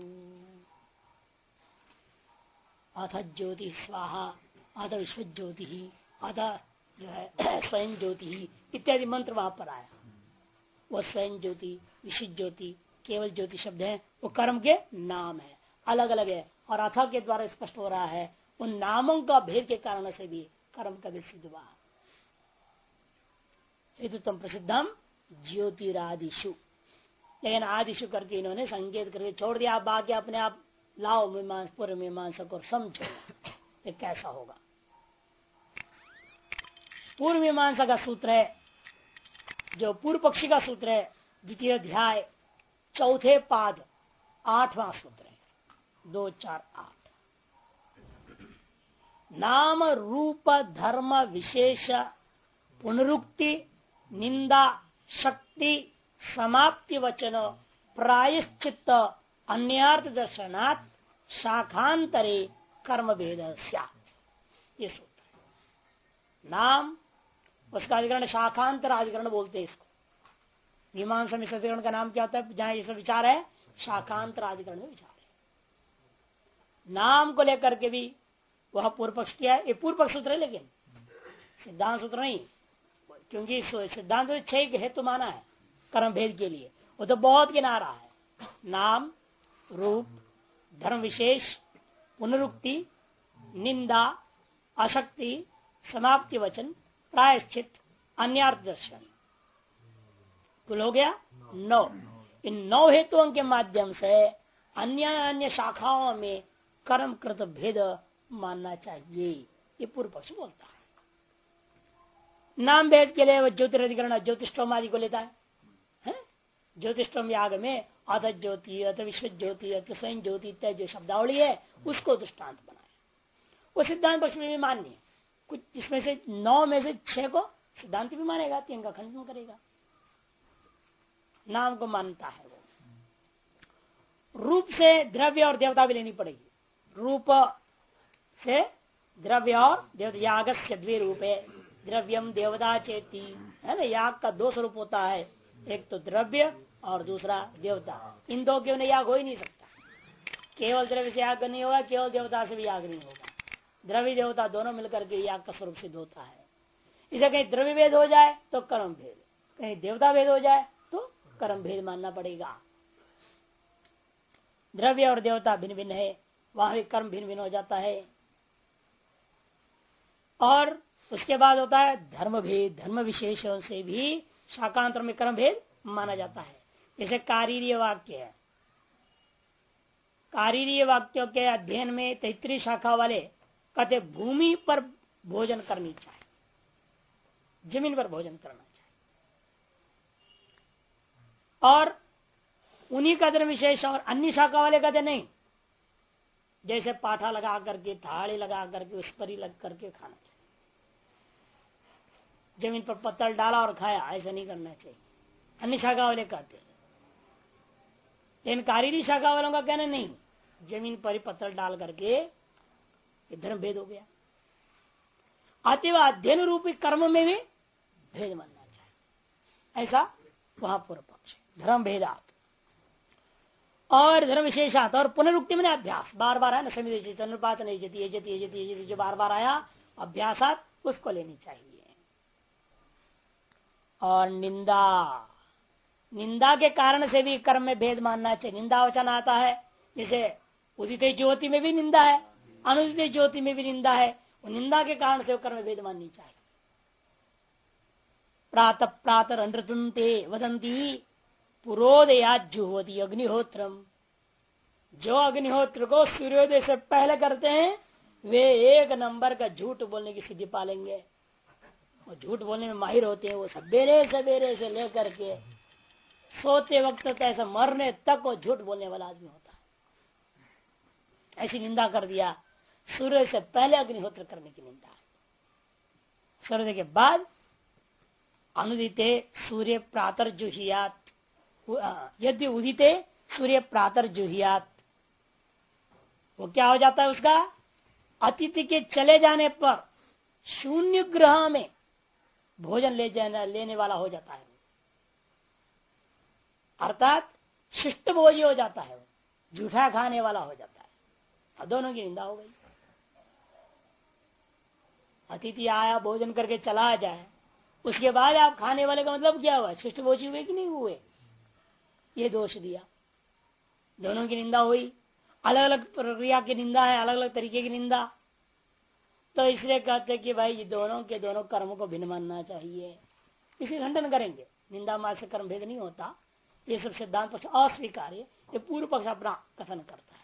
अथ ज्योति स्वाहा अथ विश्व ज्योति ही अथ जो है स्वयं ज्योति ही इत्यादि मंत्र वहां पर आया। वो स्वयं ज्योति विशिष्ट ज्योति केवल ज्योति शब्द है, वो कर्म के नाम है, अलग अलग है। और अथ के द्वारा स्पष्ट हो रहा है उन नामों का भेद के कारण से भी कर्म का भी सिद्ध हुआ। हेतु तम प्रसिद्धम ज्योतिरादिशु, लेकिन आदिशु करके इन्होंने संकेत करके छोड़ दिया। आप बाकी अपने आप लाओ मीमांस पूर्व मीमांसा को समझो ये कैसा होगा। पूर्व मीमांसा का सूत्र है, जो पूर्व पक्षी का सूत्र है, द्वितीय अध्याय चौथे पाद 8वां सूत्र है 2, 4, 8। नाम रूप धर्म विशेष पुनरुक्ति निंदा शक्ति समाप्ति वचन प्रायश्चित्त अन्यार्थ दर्शनात् शाखांतरे कर्म भेद ये सूत्र है। नाम उसका अधिकरण शाखांतर अधिकरण बोलते हैं इसको। मीमांसा में अधिकरण का नाम क्या होता है, जहां ये सब विचार है शाखांतर अधिकरण में विचार है। नाम को लेकर के भी वह पूर्व पक्ष किया है, ये पूर्व पक्ष सूत्र है, लेकिन सिद्धांत सूत्र नहीं, क्योंकि सिद्धांत तो 6 हेतु माना है कर्म भेद के लिए, वो तो बहुत गिना रहा है। नाम रूप धर्म विशेष पुनरुक्ति निंदा अशक्ति समाप्ति वचन प्रायश्चित अन्यार्थ दर्शन, कुल हो गया 9। इन 9 हेतुओं के माध्यम से अन्य अन्य शाखाओं में कर्म कृत भेद मानना चाहिए, ये पूर्व पक्ष बोलता है। नाम भेद के लिए वह ज्योतिराधिकरण ज्योतिष्टोम आदि को लेता है, ज्योतिष्टोम याग में अथ ज्योति अथ विश्व ज्योति अथ स्वयं ज्योति इत्यादि जो शब्दावली है उसको दृष्टांत बनाया। वो सिद्धांत पक्ष में भी मान्य है, कुछ इसमें से 9 में से 6 को सिद्धांत भी मानेगा, 3 का खंडन करेगा। नाम को मानता है वो। रूप से द्रव्य और देवता भी लेनी पड़ेगी। रूप से द्रव्य और देवता, यागस्य द्वे रूपे द्रव्यम देवता चेती, है ना। याग का दो स्वरूप होता है, एक तो द्रव्य और दूसरा देवता। इन दो के याग हो ही नहीं सकता। केवल द्रव्य से याग नहीं होगा, केवल देवता से भी याग नहीं होगा। द्रव्य देवता दोनों मिलकर के याग का स्वरूप सिद्ध होता है। इसे कहीं द्रव्य भेद हो जाए तो कर्म भेद, कहीं देवता भेद हो जाए तो कर्म भेद मानना पड़ेगा। द्रव्य और देवता भिन्न भिन्न है, वहां भी कर्म भिन्न भिन्न हो जाता है। और उसके बाद होता है धर्म भेद। धर्म विशेषों से भी शाकांतर में कर्म भेद माना जाता है। जैसे कारीरीय वाक्य है, कारीरीय वाक्यों के अध्ययन में 33 शाखा वाले कहते भूमि पर भोजन करनी चाहिए, जमीन पर भोजन करना चाहिए। और उन्हीं का धर्म विशेष और अन्य शाखा वाले कहते नहीं, जैसे पाठा लगा करके, थाली लगा करके, उस पर ही लग करके खाना चाहिए। जमीन पर पत्थर डाला और खाया, ऐसा नहीं करना चाहिए, अन्य शाखा वाले कहते हैं। लेकिन कारीरी शाखा वालों का कहना नहीं, जमीन पर ही पत्थर डाल करके धर्म भेद हो गया। अतएव अध्ययन रूपी कर्म में भी भेद मानना चाहिए, ऐसा वहां पूर्व पक्ष। धर्म भेदात और धर्म विशेषात और पुनरुक्ति में अभ्यास, बार बार है ना, समिति अनुपात नहीं जती, ये जती, ये जती, ये जती, जो बार बार आया अभ्यासात उसको लेनी चाहिए। और निंदा, निंदा के कारण से भी कर्म में भेद मानना चाहिए। निंदा वचन आता है, जैसे उदित ज्योति में भी निंदा है, अनुदित ज्योति में भी निंदा है। निंदा के कारण से कर्म में भेद माननी चाहिए। प्रातः प्रातः अनृतंते वदंती पुरोदया जुहोती अग्निहोत्रम। जो अग्निहोत्र को सूर्योदय से पहले करते हैं वे एक नंबर का झूठ बोलने की सिद्धि पालेंगे। और झूठ बोलने में माहिर होते हैं। वो सवेरे सवेरे से लेकर के सोते वक्त तक, ऐसा मरने तक वो झूठ बोलने वाला आदमी होता है। ऐसी निंदा कर दिया, सूर्य से पहले अग्निहोत्र करने की निंदा है। सूर्योदय के बाद अनुदिते सूर्य प्रातर जुहियात, यदि उदिते सूर्य प्रातर जुहियात, वो क्या हो जाता है उसका, अतिथि के चले जाने पर शून्य ग्रह में भोजन लेने वाला हो जाता है। अर्थात शिष्ट भोजी हो जाता है, झूठा खाने वाला हो जाता है। अब दोनों की निंदा हो गई। अतिथि आया, भोजन करके चला जाए, उसके बाद आप खाने वाले का मतलब क्या हुआ, शिष्ट भोजी हुए कि नहीं हुए, ये दोष दिया। दोनों की निंदा हुई। अलग अलग प्रक्रिया की निंदा है, अलग अलग तरीके की निंदा। तो इसलिए कहते कि भाई ये दोनों के दोनों कर्मों को भिन्न मानना चाहिए। इसे खंडन करेंगे, निंदा मात्र से कर्म भेद नहीं होता, ये सब सिद्धांत पक्ष अस्वीकार्य। ये पूर्व पक्ष अपना कथन करता है।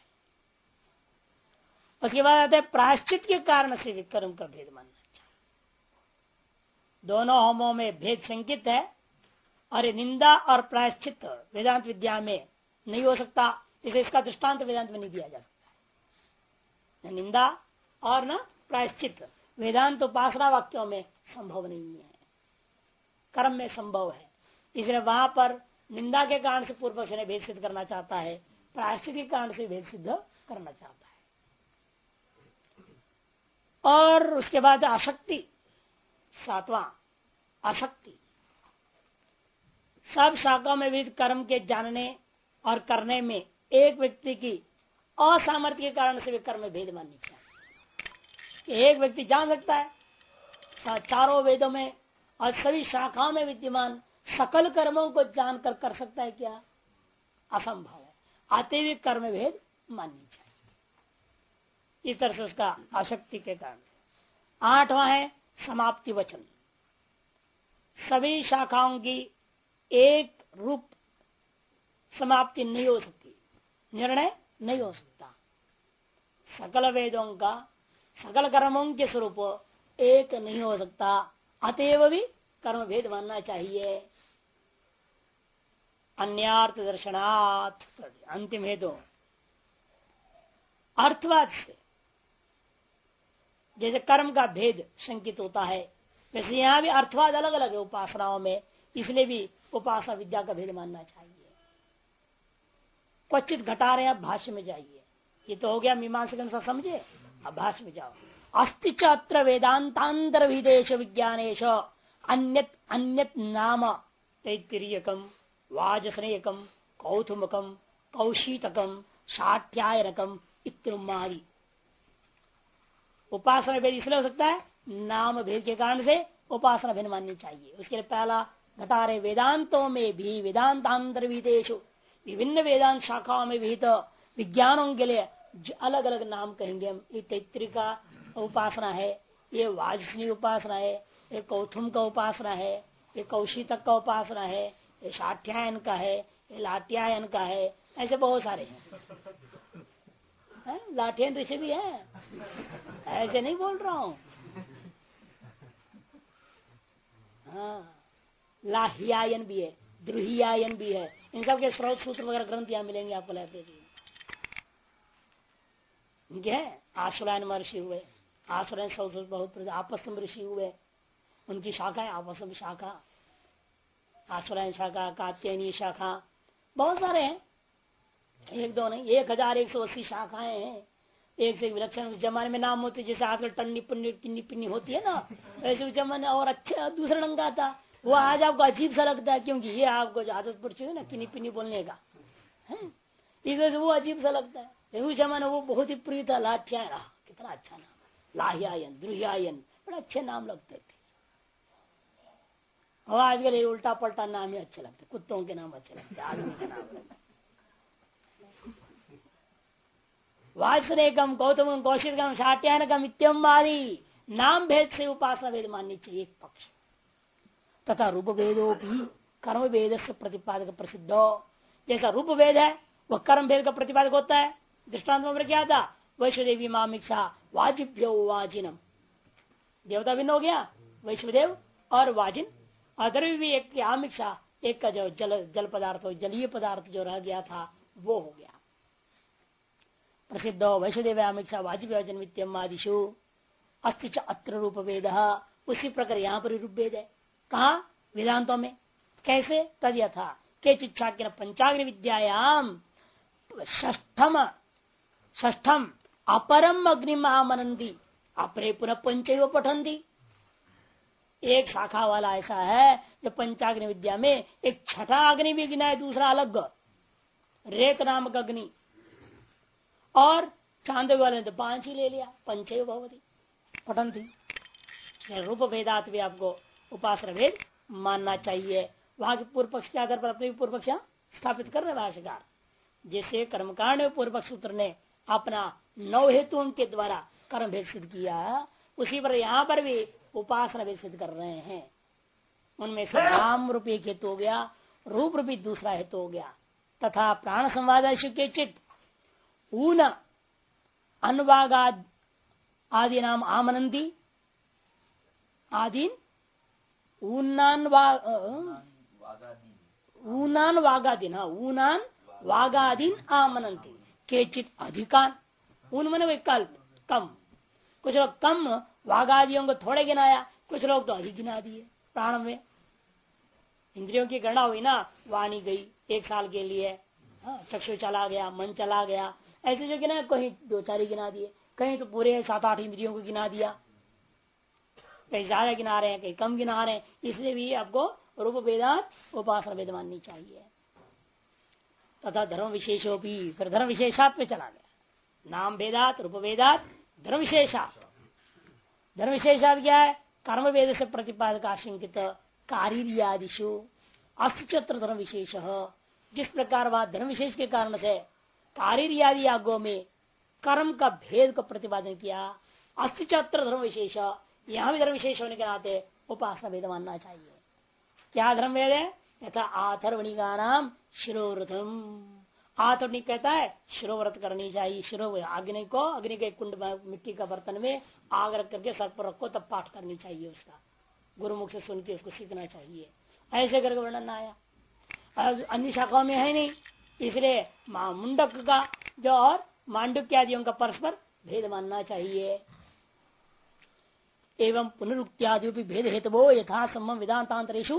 उसके बाद आते हैं प्रायश्चित के कारण से भी कर्म का भेद मानना चाहिए। दोनों होमों में भेद संकित है, और निंदा और प्रायश्चित वेदांत विद्या में नहीं हो सकता। इसे इसका दृष्टांत वेदांत में नहीं दिया जा सकता। न निंदा और न प्रायश्चित वेदांत उपासना वाक्यों में संभव नहीं है, कर्म में संभव है। इसलिए वहां पर निंदा के कारण से पूर्व पक्ष ने भेद सिद्ध करना चाहता है, प्रायश्चित के कारण से भेद सिद्ध करना चाहता है। और उसके बाद आसक्ति, सातवां आसक्ति। सब शाखाओं में विविध कर्म के जानने और करने में एक व्यक्ति की असामर्थ्य के कारण से भी कर्म में भेद माननी चाहिए। एक व्यक्ति जान सकता है चारों वेदों में और सभी शाखाओं में विद्यमान सकल कर्मों को जानकर कर सकता है क्या, असंभव है। आते हुए कर्म भेद माननी चाहिए। इस तरह से उसका आसक्ति के कारण। आठवां है समाप्ति वचन। सभी शाखाओं की एक रूप समाप्ति नहीं हो सकती, निर्णय नहीं हो सकता। सकल वेदों का सकल कर्मों के स्वरूप एक नहीं हो सकता, अतएव भी कर्म भेद मानना चाहिए। अन्यार्थ दर्शनात्, अंतिम हेतु अर्थवाद से जैसे कर्म का भेद शंकित होता है, वैसे यहां भी अर्थवाद अलग अलग है उपासनाओं में, इसलिए भी उपासना विद्या का भेद मानना चाहिए। क्वचित घटा रहे आप भाष्य में जाइए, ये तो हो गया मीमांसा के अनुसार समझे। अब भाष्य में जाओ। अस्ति च अत्र वेदांतांतर विदेश विज्ञानेश अन्यत अन्यत नाम तैत्तिरीयकम वाजसनेयकम कौथुमकम कौशीतकम शाठ्यायनकम इत्यादि। उपासना भेद इसलिए हो सकता है नाम भेद के कारण से उपासना भेद माननी चाहिए। उसके लिए पहला घटा रहे वेदांतों में भी वेदांतांतर विदेश विभिन्न वेदांत शाखाओं में भी तो विज्ञानों के लिए अलग अलग नाम कहेंगे हम। ये तैत्तिरी का उपासना है, ये वाजसनी उपासना है, ये कौथुम का उपासना है, ये कौशितक का उपासना है, ये शाठ्यायन का है, ये लाट्यायन का है, ऐसे बहुत सारे हैं। लाठियन ऋषि भी है, ऐसे नहीं बोल रहा हूं। हाँ, लाहियायन भी है, द्रुहियायन भी है। इन सब के स्रोत सूत्र वगैरह ग्रंथ यहाँ मिलेंगे आपको लाइब्रेरी में। इनके है आशुरायन महर्षि हुए, आशुरायन बहुत आपस में ऋषि हुए, उनकी शाखा है आपस में शाखा, आशुरायन शाखा, कात्यायनी शाखा, बहुत सारे हैं, एक दो नहीं, 1180 शाखाएं हैं। एक से विलक्षण उस जमाने में नाम होते, जैसे आजकल टन्नी पुन्नी टिन्नी पिन्नी होती है ना, वैसे उस जमाने और अच्छा दूसरा रंग का था। वो आज आपको अजीब सा लगता है, क्योंकि ये आपको आदत पड़ चुकी है ना किन्नी पिन्नी बोलने का, है इस वजह से वो अजीब सा लगता है। उस जमाने वो बहुत ही प्रिय था। लाठ्यायन, कितना अच्छा नाम, लाह्यायन, द्रुह्यायन, बड़े अच्छे नाम लगते थे। और आजकल ये उल्टा पलटा नाम ही अच्छे लगते, कुत्तों के नाम अच्छे लगते, आदमी के नाम लगते। वाजसनेयकम गौतम कौशिकम शाट्यायनकम इत्यम आदि नाम भेद से उपासना भेद माननी चाहिए एक पक्ष। तथा रूप भेदो भी कर्म भेद से प्रतिपादक प्रसिद्ध। जैसा रूप भेद है वह कर्म भेद का प्रतिपादक होता है। दृष्टांत में क्या था, वैश्वदेवी मामिक्षा वाजिभ्यो वाजिनम, देवता भिन्न हो गया वैश्वदेव और वाजिन, अदर भी एक की आमिक्षा, एक का जो जल पदार्थ हो, जलीय पदार्थ जो रह गया था वो हो गया प्रसिद्ध। वैश्वदेव आमिक्षा वाजिभ वाजिन इत्यम आदिशु अस्ति च अत्र रूप भेद। उसी प्रकार यहाँ पर रूप भेद है। कहा वेदांतों में कैसे, तद यथा के चिच्छा के पंचाग्नि विद्यायाम षष्ठम अपरम अग्निम आमनंदी अपरे पुनः पंचैव पठंती। एक शाखा वाला ऐसा है जो पंचाग्नि विद्या में एक छठा अग्नि भी गिना है, दूसरा अलग रेत नामक अग्नि, और चांद वाले ने तो 5 ही ले लिया, पंचैव भवती पठंती। रूप भेदात भी आपको उपासना भेद मानना चाहिए। वहां के पूर्व पक्ष के आधार पर अपने पूर्व पक्ष स्थापित कर रहे भाष्यकार। जैसे कर्मकांड में पूर्व पक्ष सूत्र ने अपना 9 हेतुओं के द्वारा कर्म भेद सिद्ध किया, उसी पर यहाँ पर भी उपासना भेद सिद्ध कर रहे हैं। उनमें से नाम रूपी एक हेतु हो गया, रूप रूपी दूसरा हेतु हो गया। तथा प्राण संवादाशु के चित ऊन अनुवागाद आदि नाम आमनंदी, आदीन ऊनान वागादीन, ऊनान वागादीन आमनंती केचित अधिकान। ऊन मने कम, कुछ लोग कम वागादियों को थोड़े गिनाया, कुछ लोग तो अधिक गिना दिए। प्राण में इंद्रियों की गणना हुई ना, वाणी गई 1 साल के लिए, चक्षु चला गया, मन चला गया, ऐसे जो गिना, कहीं 2-4 ही गिना दिए, कहीं तो पूरे 7-8 इंद्रियों को गिना दिया, कहीं ज्यादा गिना रहे हैं, कहीं कम गिना रहे हैं। इसलिए भी आपको रूप वेदांत उपासना वेद माननी चाहिए। तथा धर्म विशेषो भी, फिर धर्म विशेषात पे चला गया। नाम वेदात, रूप वेदात, धर्म विशेषात। धर्म विशेषात क्या है, कर्म वेद से प्रतिपादक आशंकित कार्यादिशु अस्त्र धर्म विशेष। जिस प्रकार वह धर्म विशेष के कारण से कार्यादि यागों में कर्म का भेद को प्रतिपादन किया, अस्त्र धर्म विशेष, यहाँ भी धर्म विशेष होने के नाते उपासना वेद मानना चाहिए। क्या धर्म वेद है, यथा आथर्वणिका नाम शिरोव्रतम। आथर्वणिक कहता है शिरोव्रत करनी चाहिए। शिरो अग्नि को, अग्नि के कुंड मिट्टी का बर्तन में आग रख करके सर पर रखो, तब पाठ करनी चाहिए। उसका गुरुमुख से सुन के उसको सीखना चाहिए। ऐसे करके वर्णन आया, अन्य शाखाओं में है नहीं। इसलिए मुंडक का जो और मांडुक्य आदियों का परस्पर भेद मानना चाहिए। एवं पुनरुक्त्यादि भेद हेतु यथा सम्म वेदांतांतरेषु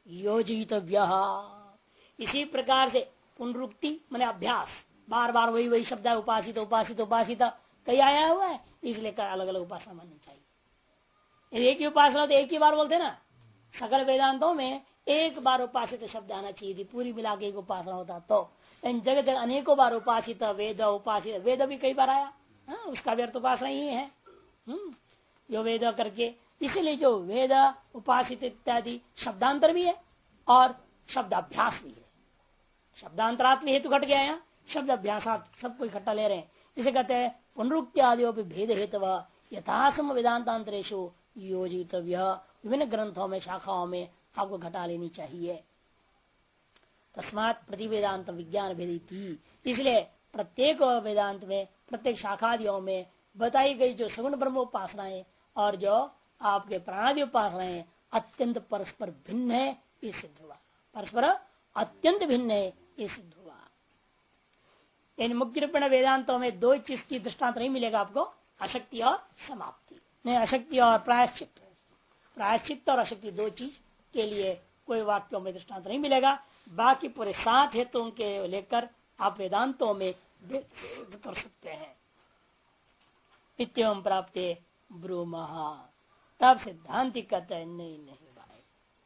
योजितव्य। इसी प्रकार से पुनरुक्ति मैंने अभ्यास, बार बार वही वही शब्द है, उपासित उपासित उपासित कई आया हुआ है, इसलिए अलग अलग उपासना माननी चाहिए। यदि एक ही उपासना तो एक ही बार बोलते ना, सकल वेदांतों में एक बार उपासित शब्द आना चाहिए थी, पूरी मिला के एक उपासना होता तो। इन जगह जगह अनेकों बार उपासित वेद उपासित, वेद भी कई बार आया, उसका भी अर्थ उपासना ही है जो वेद करके। इसीलिए जो वेद उपासित इत्यादि शब्दांतर भी है और शब्दाभ्यास भी है। शब्दांतरात् हेतु घट गया यहाँ, शब्द अभ्यासात सबको इकट्ठा ले रहे हैं। इसे कहते हैं पुनरुक्ति आदि भेद हेतु यथासम वेदांतांतरेशु योजितव्य। विभिन्न ग्रंथों में शाखाओं में आपको घटा लेनी चाहिए। तस्मात् प्रतिवेदांत विज्ञान भेदी, इसलिए प्रत्येक वेदांत में प्रत्येक शाखादियों में बताई गई जो सगुण ब्रह्म उपासनाएं और जो आपके प्राणादि उपासनाएं अत्यंत परस्पर भिन्न है, ये सिद्ध हुआ। परस्पर अत्यंत भिन्न है, ये सिद्ध हुआ। इन मुख्य रूपेण वेदांतों में दो चीज की दृष्टांत नहीं मिलेगा आपको, अशक्ति और समाप्ति नहीं, अशक्ति और प्रायश्चित। प्रायश्चित और अशक्ति दो चीज के लिए कोई वाक्यों में दृष्टांत नहीं मिलेगा। बाकी पूरे 7 हेतुओं के लेकर आप वेदांतों में कर सकते हैं। नित्यम प्राप्त ब्रूमहा, तब सिद्धांति कहते हैं नहीं भाई।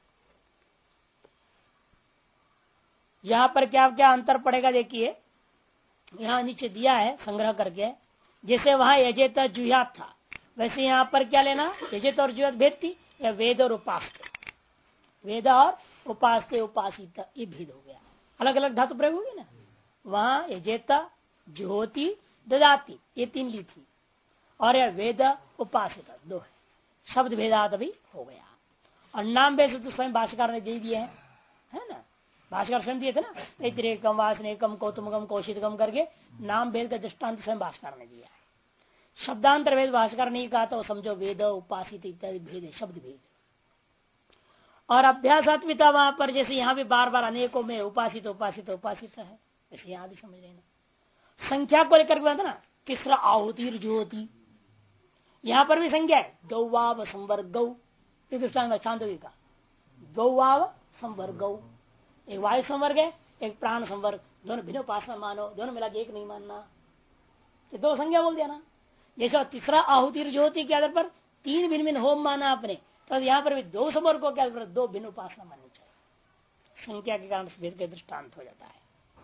यहां पर क्या क्या अंतर पड़ेगा देखिए, यहां नीचे दिया है संग्रह करके। जैसे वहां यजेत जुहात था, वैसे यहां पर क्या लेना, यजेत और जुहात भेद थी या वेद और उपासते, वेद और उपासते उपासित, ये भेद हो गया। अलग अलग धातु प्रयोग होगी ना। वहां यजेता ज्योति ददाती ये 3 ली थी, और यह वेद उपासित 2 है। शब्द भेदात अभी हो गया। और नाम भेद तो स्वयं भाष्यकार ने दे दिए हैं, है ना। भाष्यकार स्वयं दिए थे ना, तैत्तिरेकम वासनेकम कौतुमकम कौशिकम करके नाम भेद का दृष्टांत स्वयं भाष्यकार ने दिया है। शब्दांतर भेद भाष्यकार नहीं कहा तो समझो वेद उपासित इत्यादि भेद है, शब्द भेद। और अभ्यासात्मिता वहां पर जैसे यहाँ भी बार बार अनेकों में उपासित उपासित उपासित है, ऐसे यहाँ भी समझ लेना। संख्या को लेकर के ना, तीसरा आहुति ज्योति, यहाँ पर भी संख्या है। गौवाव संवर गौ, दृष्टांत चांदोगी का गौवाव संवर गौ, एक वायु संवर्ग है एक प्राण संवर्ग, दोनों भिन्न उपासना मानो, दोनों मिला के एक नहीं मानना, तो 2 संज्ञा बोल दिया ना। जैसे तीसरा आहुति ज्योति के आधार पर 3 भिन्न भिन्न होम माना आपने, तो यहाँ पर भी 2 संवर्गों के आधार पर 2 भिन्न उपासना माननी चाहिए। संख्या के कारण भेद का दृष्टांत हो जाता है।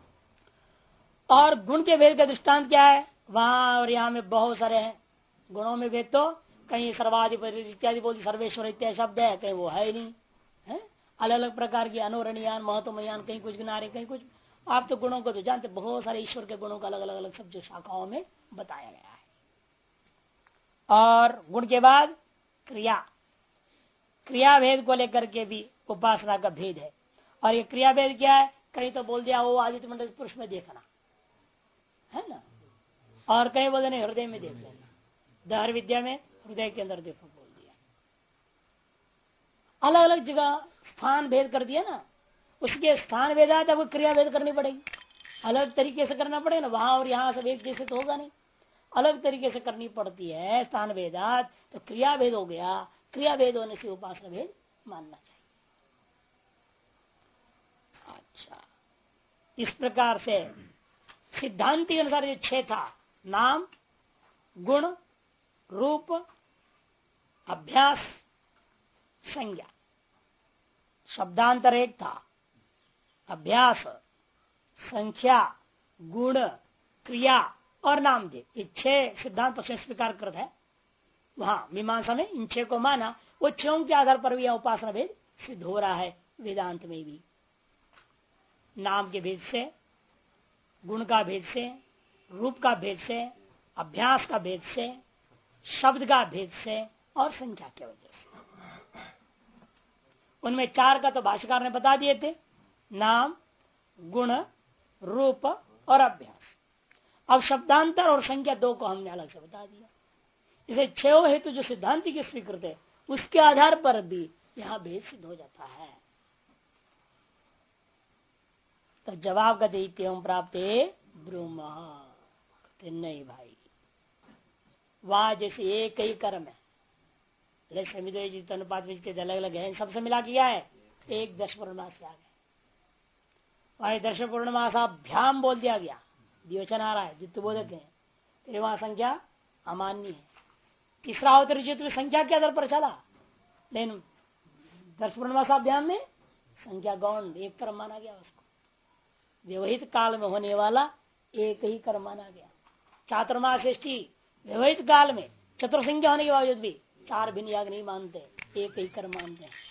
और गुण के भेद का दृष्टांत क्या है, वहां और यहाँ में बहुत सारे हैं। गुणों में भेद तो कहीं सर्वाधिपति इत्यादि बोलते, सर्वेश्वर इत्यादि शब्द है, कहीं वो है ही नहीं है। अलग अलग प्रकार की अनोरणीयान महत्वमयान, कहीं कुछ गिना रहे कहीं कुछ। आप तो गुणों को तो जानते, बहुत सारे ईश्वर के गुणों का अलग अलग अलग शब्द शाखाओं में बताया गया है। और गुण के बाद क्रिया, क्रिया भेद को लेकर के भी उपासना का भेद है। और ये क्रिया भेद क्या है, कहीं तो बोल दिया वो आदित्य मंडल पुरुष में देखना है ना, और कहीं बोल देना हृदय में देख लेना, दहर विद्या में हृदय के अंदर देखो बोल दिया। अलग अलग जगह स्थान भेद कर दिया ना, उसके स्थान भेद आया तो क्रिया भेद करनी पड़ेगी, अलग तरीके से करना पड़ेगा ना। वहां और यहाँ सब एक जैसे तो होगा नहीं, अलग तरीके से करनी पड़ती है स्थान भेदात, तो क्रिया भेद हो गया। क्रिया भेद होने से उपासना भेद मानना चाहिए। अच्छा, इस प्रकार से सिद्धांति के अनुसार जो 6 था, नाम गुण रूप अभ्यास संज्ञा, शब्दांतर 1 था, अभ्यास संख्या गुण क्रिया और नाम दे, ये 6 सिद्धांत पक्ष स्वीकार करता है। वहां मीमांसा में इन 6 को माना, वो 6 के आधार पर भी यह उपासना भेद सिद्ध हो रहा है वेदांत में भी। नाम के भेद से, गुण का भेद से, रूप का भेद से, अभ्यास का भेद से, शब्द का भेद से और संख्या के वजह से। उनमें 4 का तो भाष्यकार ने बता दिए थे, नाम गुण रूप और अभ्यास। अब शब्दांतर और संख्या 2 को हमने अलग से बता दिया। इसे 6 हेतु जो सिद्धांति की स्वीकृत है, उसके आधार पर भी यहां भेद सिद्ध हो जाता है। तो जवाब का देते हम प्राप्त ब्रह्म, नहीं भाई, वहां जैसे एक ही कर्म है, अनुपात अलग अलग है, सबसे मिला किया है एक दश पूर्णमास आ गए। वही दश पूर्णमासाभ्याम बोल दिया गया, द्विवचन आ रहा है, जित्व बोधक है, फिर वहां संख्या अमान्य है। तीसरा अवतरी जित्व में संख्या के आधार पर चला, लेकिन दश पूर्णमासाभ्याम में संख्या गौण एक कर्म माना गया उसको। व्यवहित काल में होने वाला एक ही कर्म माना गया। चातुर्मासेष्टि व्यवहित काल में चतुर्संख्या होने के बावजूद भी चार भिन्न याग नहीं मानते, एक ही कर्म मानते हैं।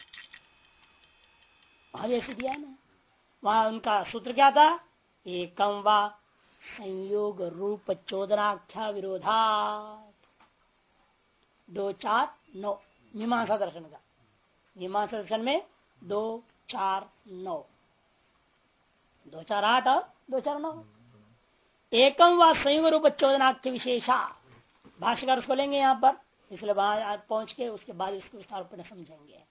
वहां जैसे दिया ना, वहां उनका सूत्र क्या था? एकम वा संयोग रूप चोदनाख्या विरोधा 2 4 9 मीमांसा दर्शन का। मीमांसा दर्शन में 2 4 9, 2 4 8 और 2 4 9। एकम व संयोग रूप चोदनाख्य विशेषा, भाष्यकार उसको लेंगे यहाँ पर, इसलिए वहां पहुंच के उसके बाद इसको विस्तार पर समझेंगे।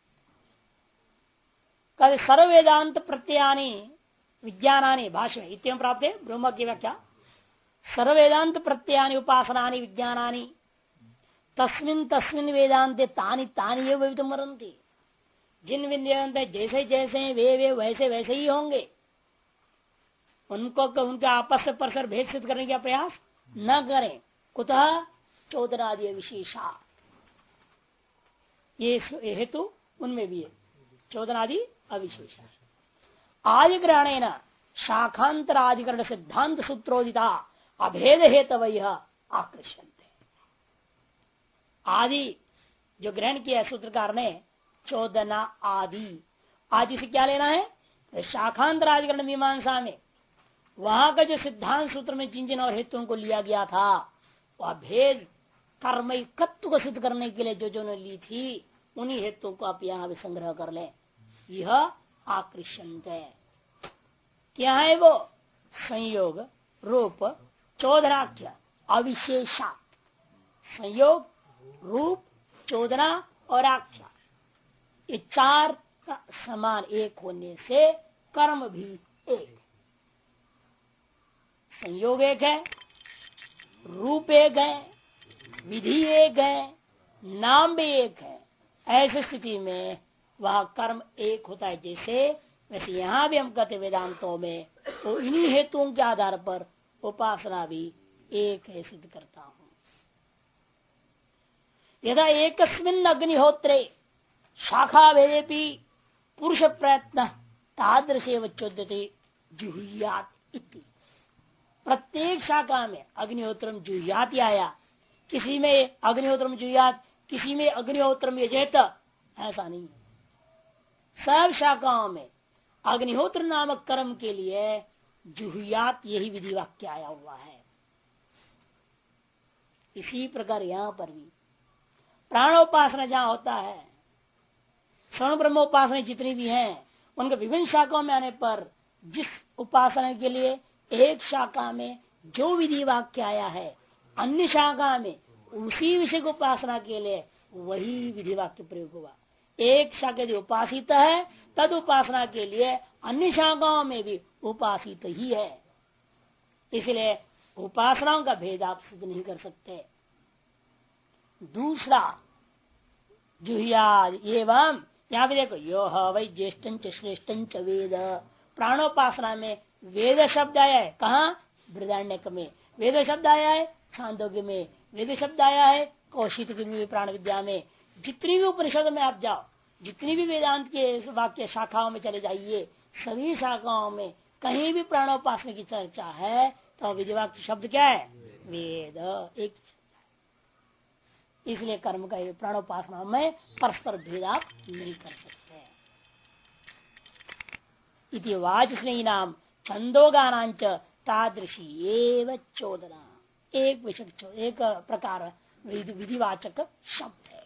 कल सर्व वेदांत प्रत्ययानी विज्ञानानि भाष्य में इत्यम प्राप्त है ब्रह्म की व्याख्या। सर्व वेदांत प्रत्ययानी उपासनानि विज्ञानानि तस्मिन तस्मिन वेदांते तानि तानि एव विविधमरन्ति। जिन वेदांत जैसे जैसे वे वैसे वैसे ही होंगे, उनको उनके आपस में परस्पर भेद सिद्ध करने का प्रयास न करें। कुतः चोदनादि विशेषा, ये हेतु उनमें भी है, चोदनादि अविशेषा। आदि ग्रहणेन शाखांतराधिकरण सिद्धांत सूत्रोदिता अभेद हेतवय आकृष्यन्ते। आदि जो ग्रहण किया सूत्रकार ने, चोदना आदि, आदि से क्या लेना है? तो शाखांतराधिकरण मीमांसा में वहां का जो सिद्धांत सूत्र में जिन जिन और हेतुओं को लिया गया था, वह भेद कर्मयिकत्व को सिद्ध करने के लिए जो जो ने ली थी, उन्हीं हेतुओं को आप यहाँ भी संग्रह कर ले। यह आकृष्यन्ते क्या है? वो संयोग रूप चोदनाख्य अविशेषा। संयोग रूप चोदना और आख्या, ये चार का समान एक होने से कर्म भी एक। संयोग एक है, रूप एक है, विधि एक है, नाम भी एक है। ऐसी स्थिति में वह कर्म एक होता है। जैसे वैसे यहाँ भी हम कहते वेदांतों में तो इन्हीं हेतुओं के आधार पर उपासना भी एक है सिद्ध करता हूं। यदा एकस्मिन् अग्निहोत्रे शाखा भेदेपि पुरुष प्रयत्न तादृशेव चोद्यते जुहुयात इति। प्रत्येक शाखा में अग्निहोत्रम जुहुयात आया, किसी में अग्निहोत्रम जुहुयात, किसी में अग्निहोत्रम यजेत, ऐसा नहीं है। सब शाखाओं में अग्निहोत्र नामक कर्म के लिए जुहुयात यही विधि वाक्य आया हुआ है। इसी प्रकार यहाँ पर भी प्राणोपासना जहाँ होता है, स्वर्ण ब्रह्मोपासना जितनी भी हैं, उनके विभिन्न शाखाओं में आने पर जिस उपासना के लिए एक शाखा में जो विधि वाक्य आया है, अन्य शाखा में उसी विषय को उपासना के लिए वही विधि वाक्य प्रयोग हुआ। एक शाखा यदि उपासित है, तद उपासना के लिए अन्य शाखाओं में भी उपासित ही है। इसलिए उपासनाओं का भेद आप सिद्ध नहीं कर सकते। दूसरा जुहुयाद एवं, यहाँ भी देखो, यो वै ज्येष्ठ श्रेष्ठ वेद। प्राणोपासना में वेद शब्द आया है, कहाँ? बृहदारण्यक में वेद शब्द आया है, छांदोग्य में वेद शब्द आया है, कौशिक में प्राण विद्या में। जितनी भी उपनिषद में आप जाओ, जितनी भी वेदांत के वाक्य शाखाओं में चले जाइए, सभी शाखाओं में कहीं भी प्राणोपासना की चर्चा है तो विधिवाक्य शब्द क्या है? वेद एक। इसलिए कर्म का प्राणोपासना में परस्पर भेद आप नहीं कर सकते। इति वाचस्नेही नाम छंदोगानांच तादृशी एव चोदना, एक विषय एक प्रकार विधिवाचक शब्द है।